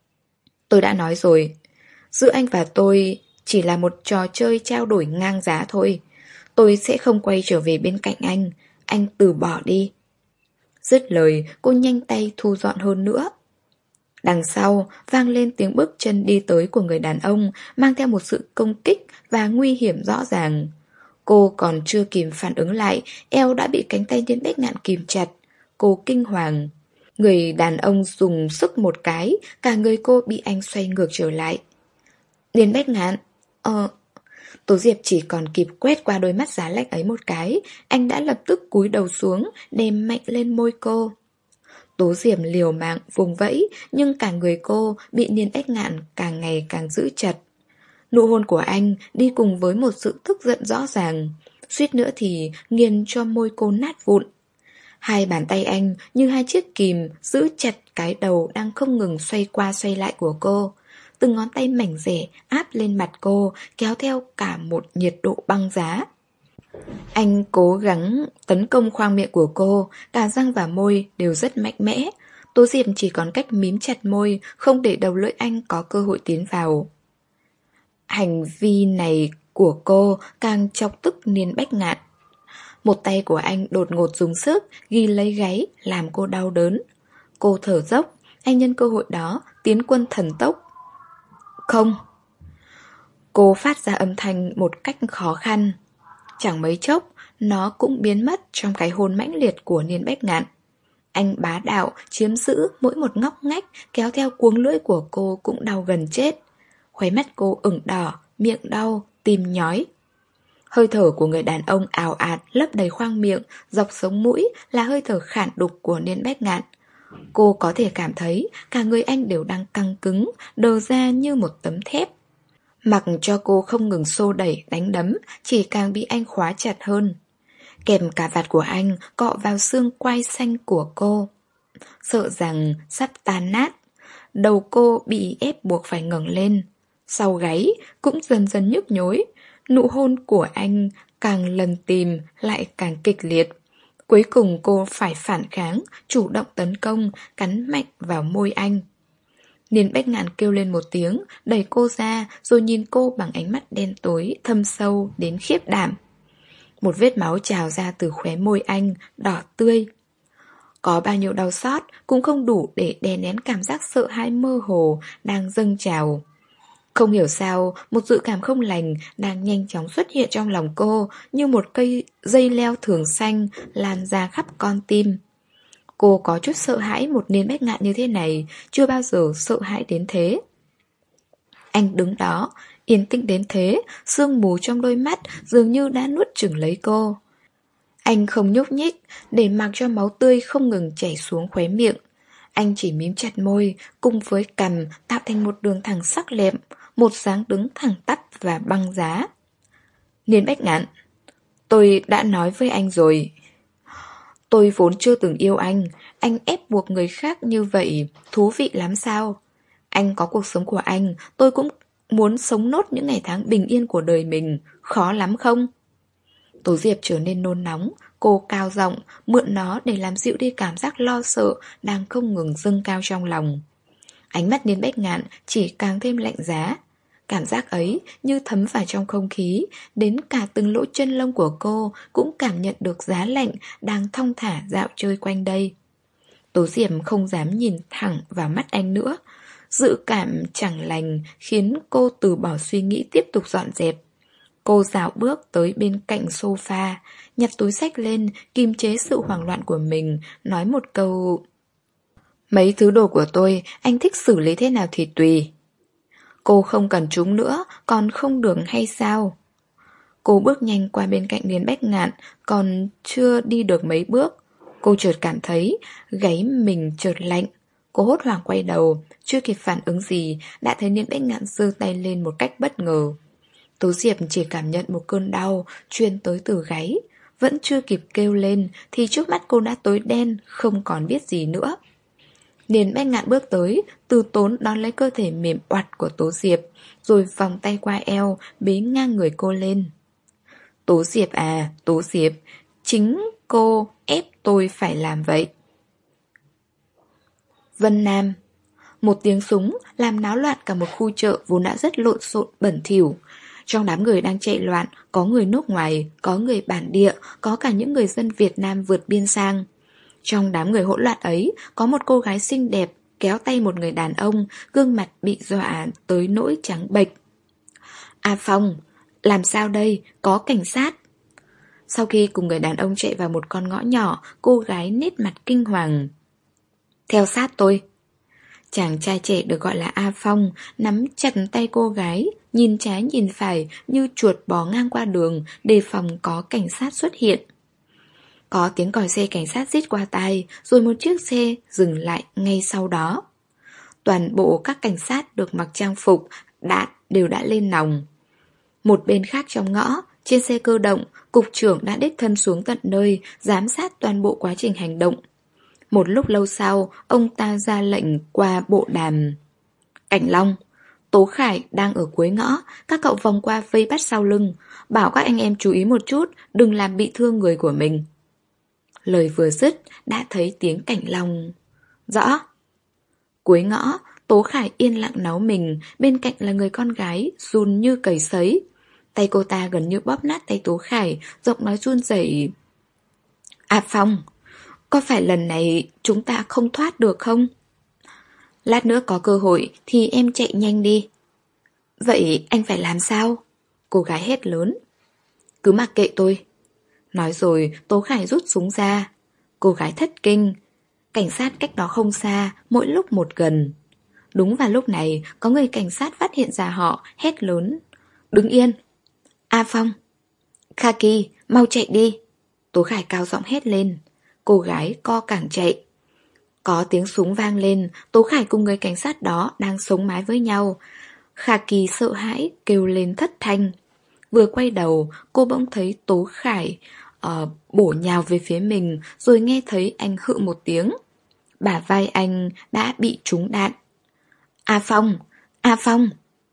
Tôi đã nói rồi, giữa anh và tôi chỉ là một trò chơi trao đổi ngang giá thôi. Tôi sẽ không quay trở về bên cạnh anh, anh từ bỏ đi. Dứt lời, cô nhanh tay thu dọn hơn nữa. Đằng sau, vang lên tiếng bước chân đi tới của người đàn ông, mang theo một sự công kích và nguy hiểm rõ ràng. Cô còn chưa kịp phản ứng lại, eo đã bị cánh tay Niên Bách Ngạn kìm chặt. Cô kinh hoàng. Người đàn ông dùng sức một cái, cả người cô bị anh xoay ngược trở lại. Niên Bách Ngạn, Ờ... Tố Diệp chỉ còn kịp quét qua đôi mắt giá lạnh ấy một cái, anh đã lập tức cúi đầu xuống, đè mạnh lên môi cô. Tố Diệp liều mạng vùng vẫy, nhưng cả người cô bị Niên Bách Ngạn càng ngày càng giữ chặt. Nụ hôn của anh đi cùng với một sự tức giận rõ ràng, suýt nữa thì nghiền cho môi cô nát vụn. Hai bàn tay anh như hai chiếc kìm giữ chặt cái đầu đang không ngừng xoay qua xoay lại của cô. Từng ngón tay mảnh rẻ áp lên mặt cô, kéo theo cả một nhiệt độ băng giá. Anh cố gắng tấn công khoang miệng của cô, cả răng và môi đều rất mạnh mẽ. Tố Diệp chỉ còn cách mím chặt môi, không để đầu lưỡi anh có cơ hội tiến vào. Hành vi này của cô càng chọc tức Niên Bách Ngạn. Một tay của anh đột ngột dùng sức, ghi lấy gáy, làm cô đau đớn. Cô thở dốc, anh nhân cơ hội đó tiến quân thần tốc. Không. Cô phát ra âm thanh một cách khó khăn. Chẳng mấy chốc, nó cũng biến mất trong cái hôn mãnh liệt của Niên Bách Ngạn. Anh bá đạo, chiếm giữ mỗi một ngóc ngách, kéo theo cuống lưỡi của cô cũng đau gần chết. Khóe mắt cô ửng đỏ, miệng đau, tim nhói. Hơi thở của người đàn ông ào ạt lấp đầy khoang miệng, dọc sống mũi là hơi thở khản đục của Niên Bách Ngạn. Cô có thể cảm thấy cả người anh đều đang căng cứng, đờ ra như một tấm thép. Mặc cho cô không ngừng xô đẩy, đánh đấm, chỉ càng bị anh khóa chặt hơn. Kèm cả vạt của anh cọ vào xương quai xanh của cô. Sợ rằng sắp tan nát, đầu cô bị ép buộc phải ngẩng lên. Sau gáy cũng dần dần nhức nhối. Nụ hôn của anh càng lần tìm lại càng kịch liệt. Cuối cùng cô phải phản kháng, chủ động tấn công, cắn mạnh vào môi anh. Niên Bách Ngạn kêu lên một tiếng, đẩy cô ra, rồi nhìn cô bằng ánh mắt đen tối, thâm sâu đến khiếp đảm. Một vết máu trào ra từ khóe môi anh, đỏ tươi. Có bao nhiêu đau xót cũng không đủ để đè nén cảm giác sợ hãi mơ hồ đang dâng trào. Không hiểu sao, một dự cảm không lành đang nhanh chóng xuất hiện trong lòng cô như một cây dây leo thường xanh lan ra khắp con tim. Cô có chút sợ hãi một Niên Bách Ngạn như thế này, chưa bao giờ sợ hãi đến thế. Anh đứng đó, yên tĩnh đến thế, sương mù trong đôi mắt dường như đã nuốt chửng lấy cô. Anh không nhúc nhích, để mặc cho máu tươi không ngừng chảy xuống khóe miệng. Anh chỉ mím chặt môi, cùng với cằm tạo thành một đường thẳng sắc lẹm, một dáng đứng thẳng tắp và băng giá. Niên Bách Ngạn, tôi đã nói với anh rồi. Tôi vốn chưa từng yêu anh, anh ép buộc người khác như vậy, thú vị lắm sao? Anh có cuộc sống của anh, tôi cũng muốn sống nốt những ngày tháng bình yên của đời mình, khó lắm không? Tố Diệp trở nên nôn nóng, cô cao giọng, mượn nó để làm dịu đi cảm giác lo sợ đang không ngừng dâng cao trong lòng. Ánh mắt Niên Bách Ngạn chỉ càng thêm lạnh giá. Cảm giác ấy như thấm vào trong không khí, đến cả từng lỗ chân lông của cô cũng cảm nhận được giá lạnh đang thong thả dạo chơi quanh đây. Tố Diệp không dám nhìn thẳng vào mắt anh nữa. Dự cảm chẳng lành khiến cô từ bỏ suy nghĩ tiếp tục dọn dẹp. Cô dạo bước tới bên cạnh sofa, nhặt túi xách lên, kiềm chế sự hoảng loạn của mình, nói một câu: mấy thứ đồ của tôi, anh thích xử lý thế nào thì tùy. Cô không cần chúng nữa, còn không được hay sao? Cô bước nhanh qua bên cạnh Niên Bách Ngạn, còn chưa đi được mấy bước. Cô chợt cảm thấy gáy mình chợt lạnh. Cô hốt hoảng quay đầu, chưa kịp phản ứng gì, đã thấy Niên Bách Ngạn giơ tay lên một cách bất ngờ. Tố Diệp chỉ cảm nhận một cơn đau truyền tới từ gáy. Vẫn chưa kịp kêu lên thì trước mắt cô đã tối đen, không còn biết gì nữa. Niên Bách Ngạn bước tới, từ tốn đón lấy cơ thể mềm oặt của Tố Diệp, rồi vòng tay qua eo, bế ngang người cô lên. Tố Diệp à, Tố Diệp, chính cô ép tôi phải làm vậy. Vân Nam. Một tiếng súng làm náo loạn cả một khu chợ vốn đã rất lộn xộn bẩn thỉu. Trong đám người đang chạy loạn, có người nước ngoài, có người bản địa, có cả những người dân Việt Nam vượt biên sang. Trong đám người hỗn loạn ấy, có một cô gái xinh đẹp kéo tay một người đàn ông, gương mặt bị dọa tới nỗi trắng bệch. A Phong, làm sao đây, có cảnh sát. Sau khi cùng người đàn ông chạy vào một con ngõ nhỏ, cô gái nét mặt kinh hoàng. Theo sát tôi. Chàng trai trẻ được gọi là A Phong nắm chặt tay cô gái, nhìn trái nhìn phải như chuột bò ngang qua đường, đề phòng có cảnh sát xuất hiện. Có tiếng còi xe cảnh sát rít qua tai, rồi một chiếc xe dừng lại ngay sau đó. Toàn bộ các cảnh sát được mặc trang phục, đạn đều đã lên nòng. Một bên khác trong ngõ, trên xe cơ động, cục trưởng đã đích thân xuống tận nơi, giám sát toàn bộ quá trình hành động. Một lúc lâu sau, ông ta ra lệnh qua bộ đàm. Cảnh Long, Tố Khải đang ở cuối ngõ, các cậu vòng qua vây bắt sau lưng, bảo các anh em chú ý một chút, đừng làm bị thương người của mình. Lời vừa dứt, đã thấy tiếng Cảnh Long. Rõ. Cuối ngõ, Tố Khải yên lặng náu mình, bên cạnh là người con gái, run như cầy sấy. Tay cô ta gần như bóp nát tay Tố Khải, giọng nói run rẩy. À Phong, có phải lần này chúng ta không thoát được không? Lát nữa có cơ hội thì em chạy nhanh đi. Vậy anh phải làm sao? Cô gái hét lớn. Cứ mặc kệ tôi. Nói rồi Tố Khải rút súng ra. Cô gái thất kinh. Cảnh sát cách đó không xa, mỗi lúc một gần. Đúng vào lúc này, có người cảnh sát phát hiện ra họ, hét lớn. Đứng yên. A Phong. Khaki, mau chạy đi. Tố Khải cao giọng hét lên. Cô gái co cẳng chạy. Có tiếng súng vang lên, Tố Khải cùng người cảnh sát đó đang sống mái với nhau. Khaki sợ hãi, kêu lên thất thanh. Vừa quay đầu, cô bỗng thấy Tố Khải uh, bổ nhào về phía mình, rồi nghe thấy anh hự một tiếng. Bả vai anh đã bị trúng đạn. A Phong, A Phong.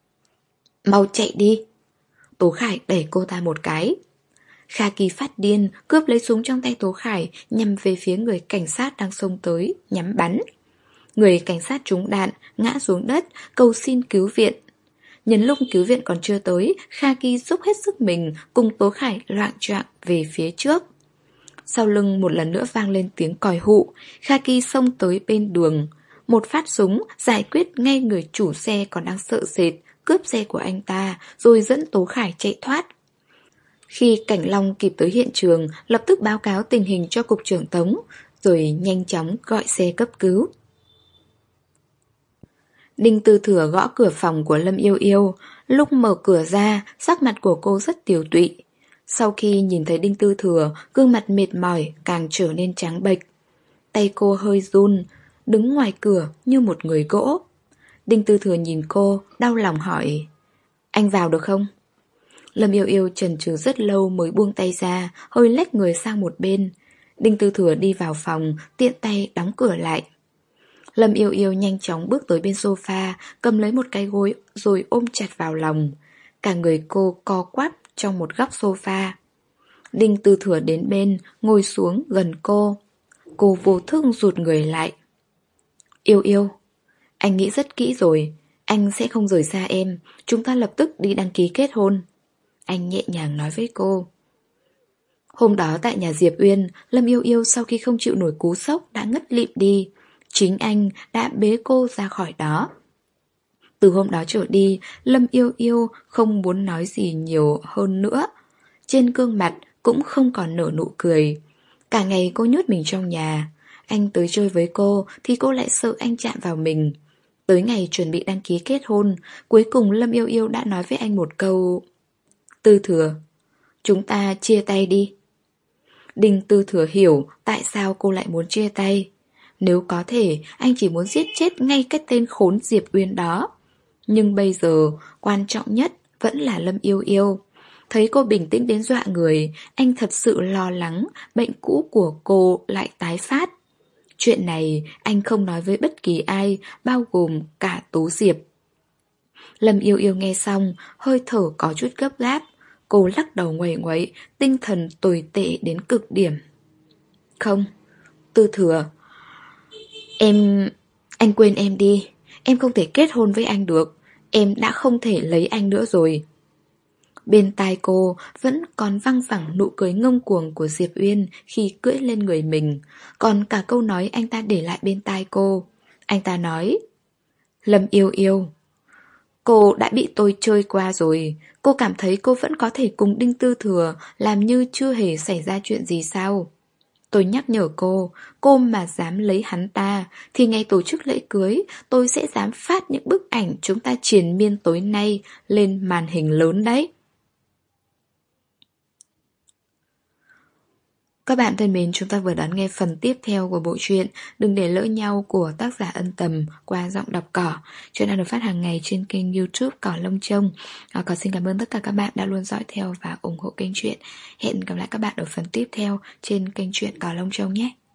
Mau chạy đi. Tố Khải đẩy cô ta một cái. Khaki phát điên, cướp lấy súng trong tay Tố Khải, nhằm về phía người cảnh sát đang xông tới, nhắm bắn. Người cảnh sát trúng đạn, ngã xuống đất, cầu xin cứu viện. Nhân lúc cứu viện còn chưa tới, Khaki dốc hết sức mình cùng Tố Khải loạng choạng về phía trước. Sau lưng một lần nữa vang lên tiếng còi hụ. Khaki xông tới bên đường. Một phát súng giải quyết ngay người chủ xe còn đang sợ sệt, cướp xe của anh ta, rồi dẫn Tố Khải chạy thoát. Khi Cảnh Long kịp tới hiện trường, lập tức báo cáo tình hình cho cục trưởng Tống, rồi nhanh chóng gọi xe cấp cứu. Đinh Tư Thừa gõ cửa phòng của Lâm Yêu Yêu. Lúc mở cửa ra, sắc mặt của cô rất tiều tụy. Sau khi nhìn thấy Đinh Tư Thừa, gương mặt mệt mỏi càng trở nên trắng bệch. Tay cô hơi run, đứng ngoài cửa như một người gỗ. Đinh Tư Thừa nhìn cô, đau lòng hỏi: Anh vào được không? Lâm Yêu Yêu chần chừ rất lâu mới buông tay ra, hơi lách người sang một bên. Đinh Tư Thừa đi vào phòng, tiện tay đóng cửa lại. Lâm Yêu Yêu nhanh chóng bước tới bên sofa, cầm lấy một cái gối rồi ôm chặt vào lòng. Cả người cô co quắp trong một góc sofa. Đinh Tư Thừa đến bên, ngồi xuống gần cô. Cô vô thức rụt người lại. Yêu Yêu, anh nghĩ rất kỹ rồi, anh sẽ không rời xa em, chúng ta lập tức đi đăng ký kết hôn. Anh nhẹ nhàng nói với cô. Hôm đó tại nhà Diệp Uyên, Lâm Yêu Yêu sau khi không chịu nổi cú sốc đã ngất lịm đi. Chính anh đã bế cô ra khỏi đó. Từ hôm đó trở đi, Lâm Yêu Yêu không muốn nói gì nhiều hơn nữa. Trên gương mặt cũng không còn nở nụ cười. Cả ngày cô nhốt mình trong nhà. Anh tới chơi với cô thì cô lại sợ anh chạm vào mình. Tới ngày chuẩn bị đăng ký kết hôn, cuối cùng Lâm Yêu Yêu đã nói với anh một câu: Tư Thừa, chúng ta chia tay đi. Đinh Tư Thừa hiểu tại sao cô lại muốn chia tay. Nếu có thể, anh chỉ muốn giết chết ngay cái tên khốn Diệp Uyên đó. Nhưng bây giờ, quan trọng nhất vẫn là Lâm Yêu Yêu. Thấy cô bình tĩnh đến dọa người, anh thật sự lo lắng bệnh cũ của cô lại tái phát. Chuyện này anh không nói với bất kỳ ai, bao gồm cả Tú Diệp. Lâm Yêu Yêu nghe xong, hơi thở có chút gấp gáp. Cô lắc đầu nguầy nguậy, tinh thần tồi tệ đến cực điểm. Không, Tư Thừa, Em... Anh quên em đi. Em không thể kết hôn với anh được. Em đã không thể lấy anh nữa rồi. Bên tai cô vẫn còn văng vẳng nụ cười ngông cuồng của Diệp Uyên khi cưỡi lên người mình. Còn cả câu nói anh ta để lại bên tai cô. Anh ta nói: Lâm Yêu Yêu, cô đã bị tôi chơi qua rồi. Cô cảm thấy cô vẫn có thể cùng Đinh Tư Thừa làm như chưa hề xảy ra chuyện gì sao? Tôi nhắc nhở cô, cô mà dám lấy hắn ta, thì ngày tổ chức lễ cưới, tôi sẽ dám phát những bức ảnh chúng ta triền miên tối nay lên màn hình lớn đấy. Các bạn thân mến, chúng ta vừa đón nghe phần tiếp theo của bộ truyện Đừng để lỡ nhau của tác giả Ân Tầm qua giọng đọc Cỏ. Chuyện đang được phát hàng ngày trên kênh YouTube Cỏ Lông Trông. À, Cỏ xin cảm ơn tất cả các bạn đã luôn dõi theo và ủng hộ kênh truyện. Hẹn gặp lại các bạn ở phần tiếp theo trên kênh truyện Cỏ Lông Trông nhé.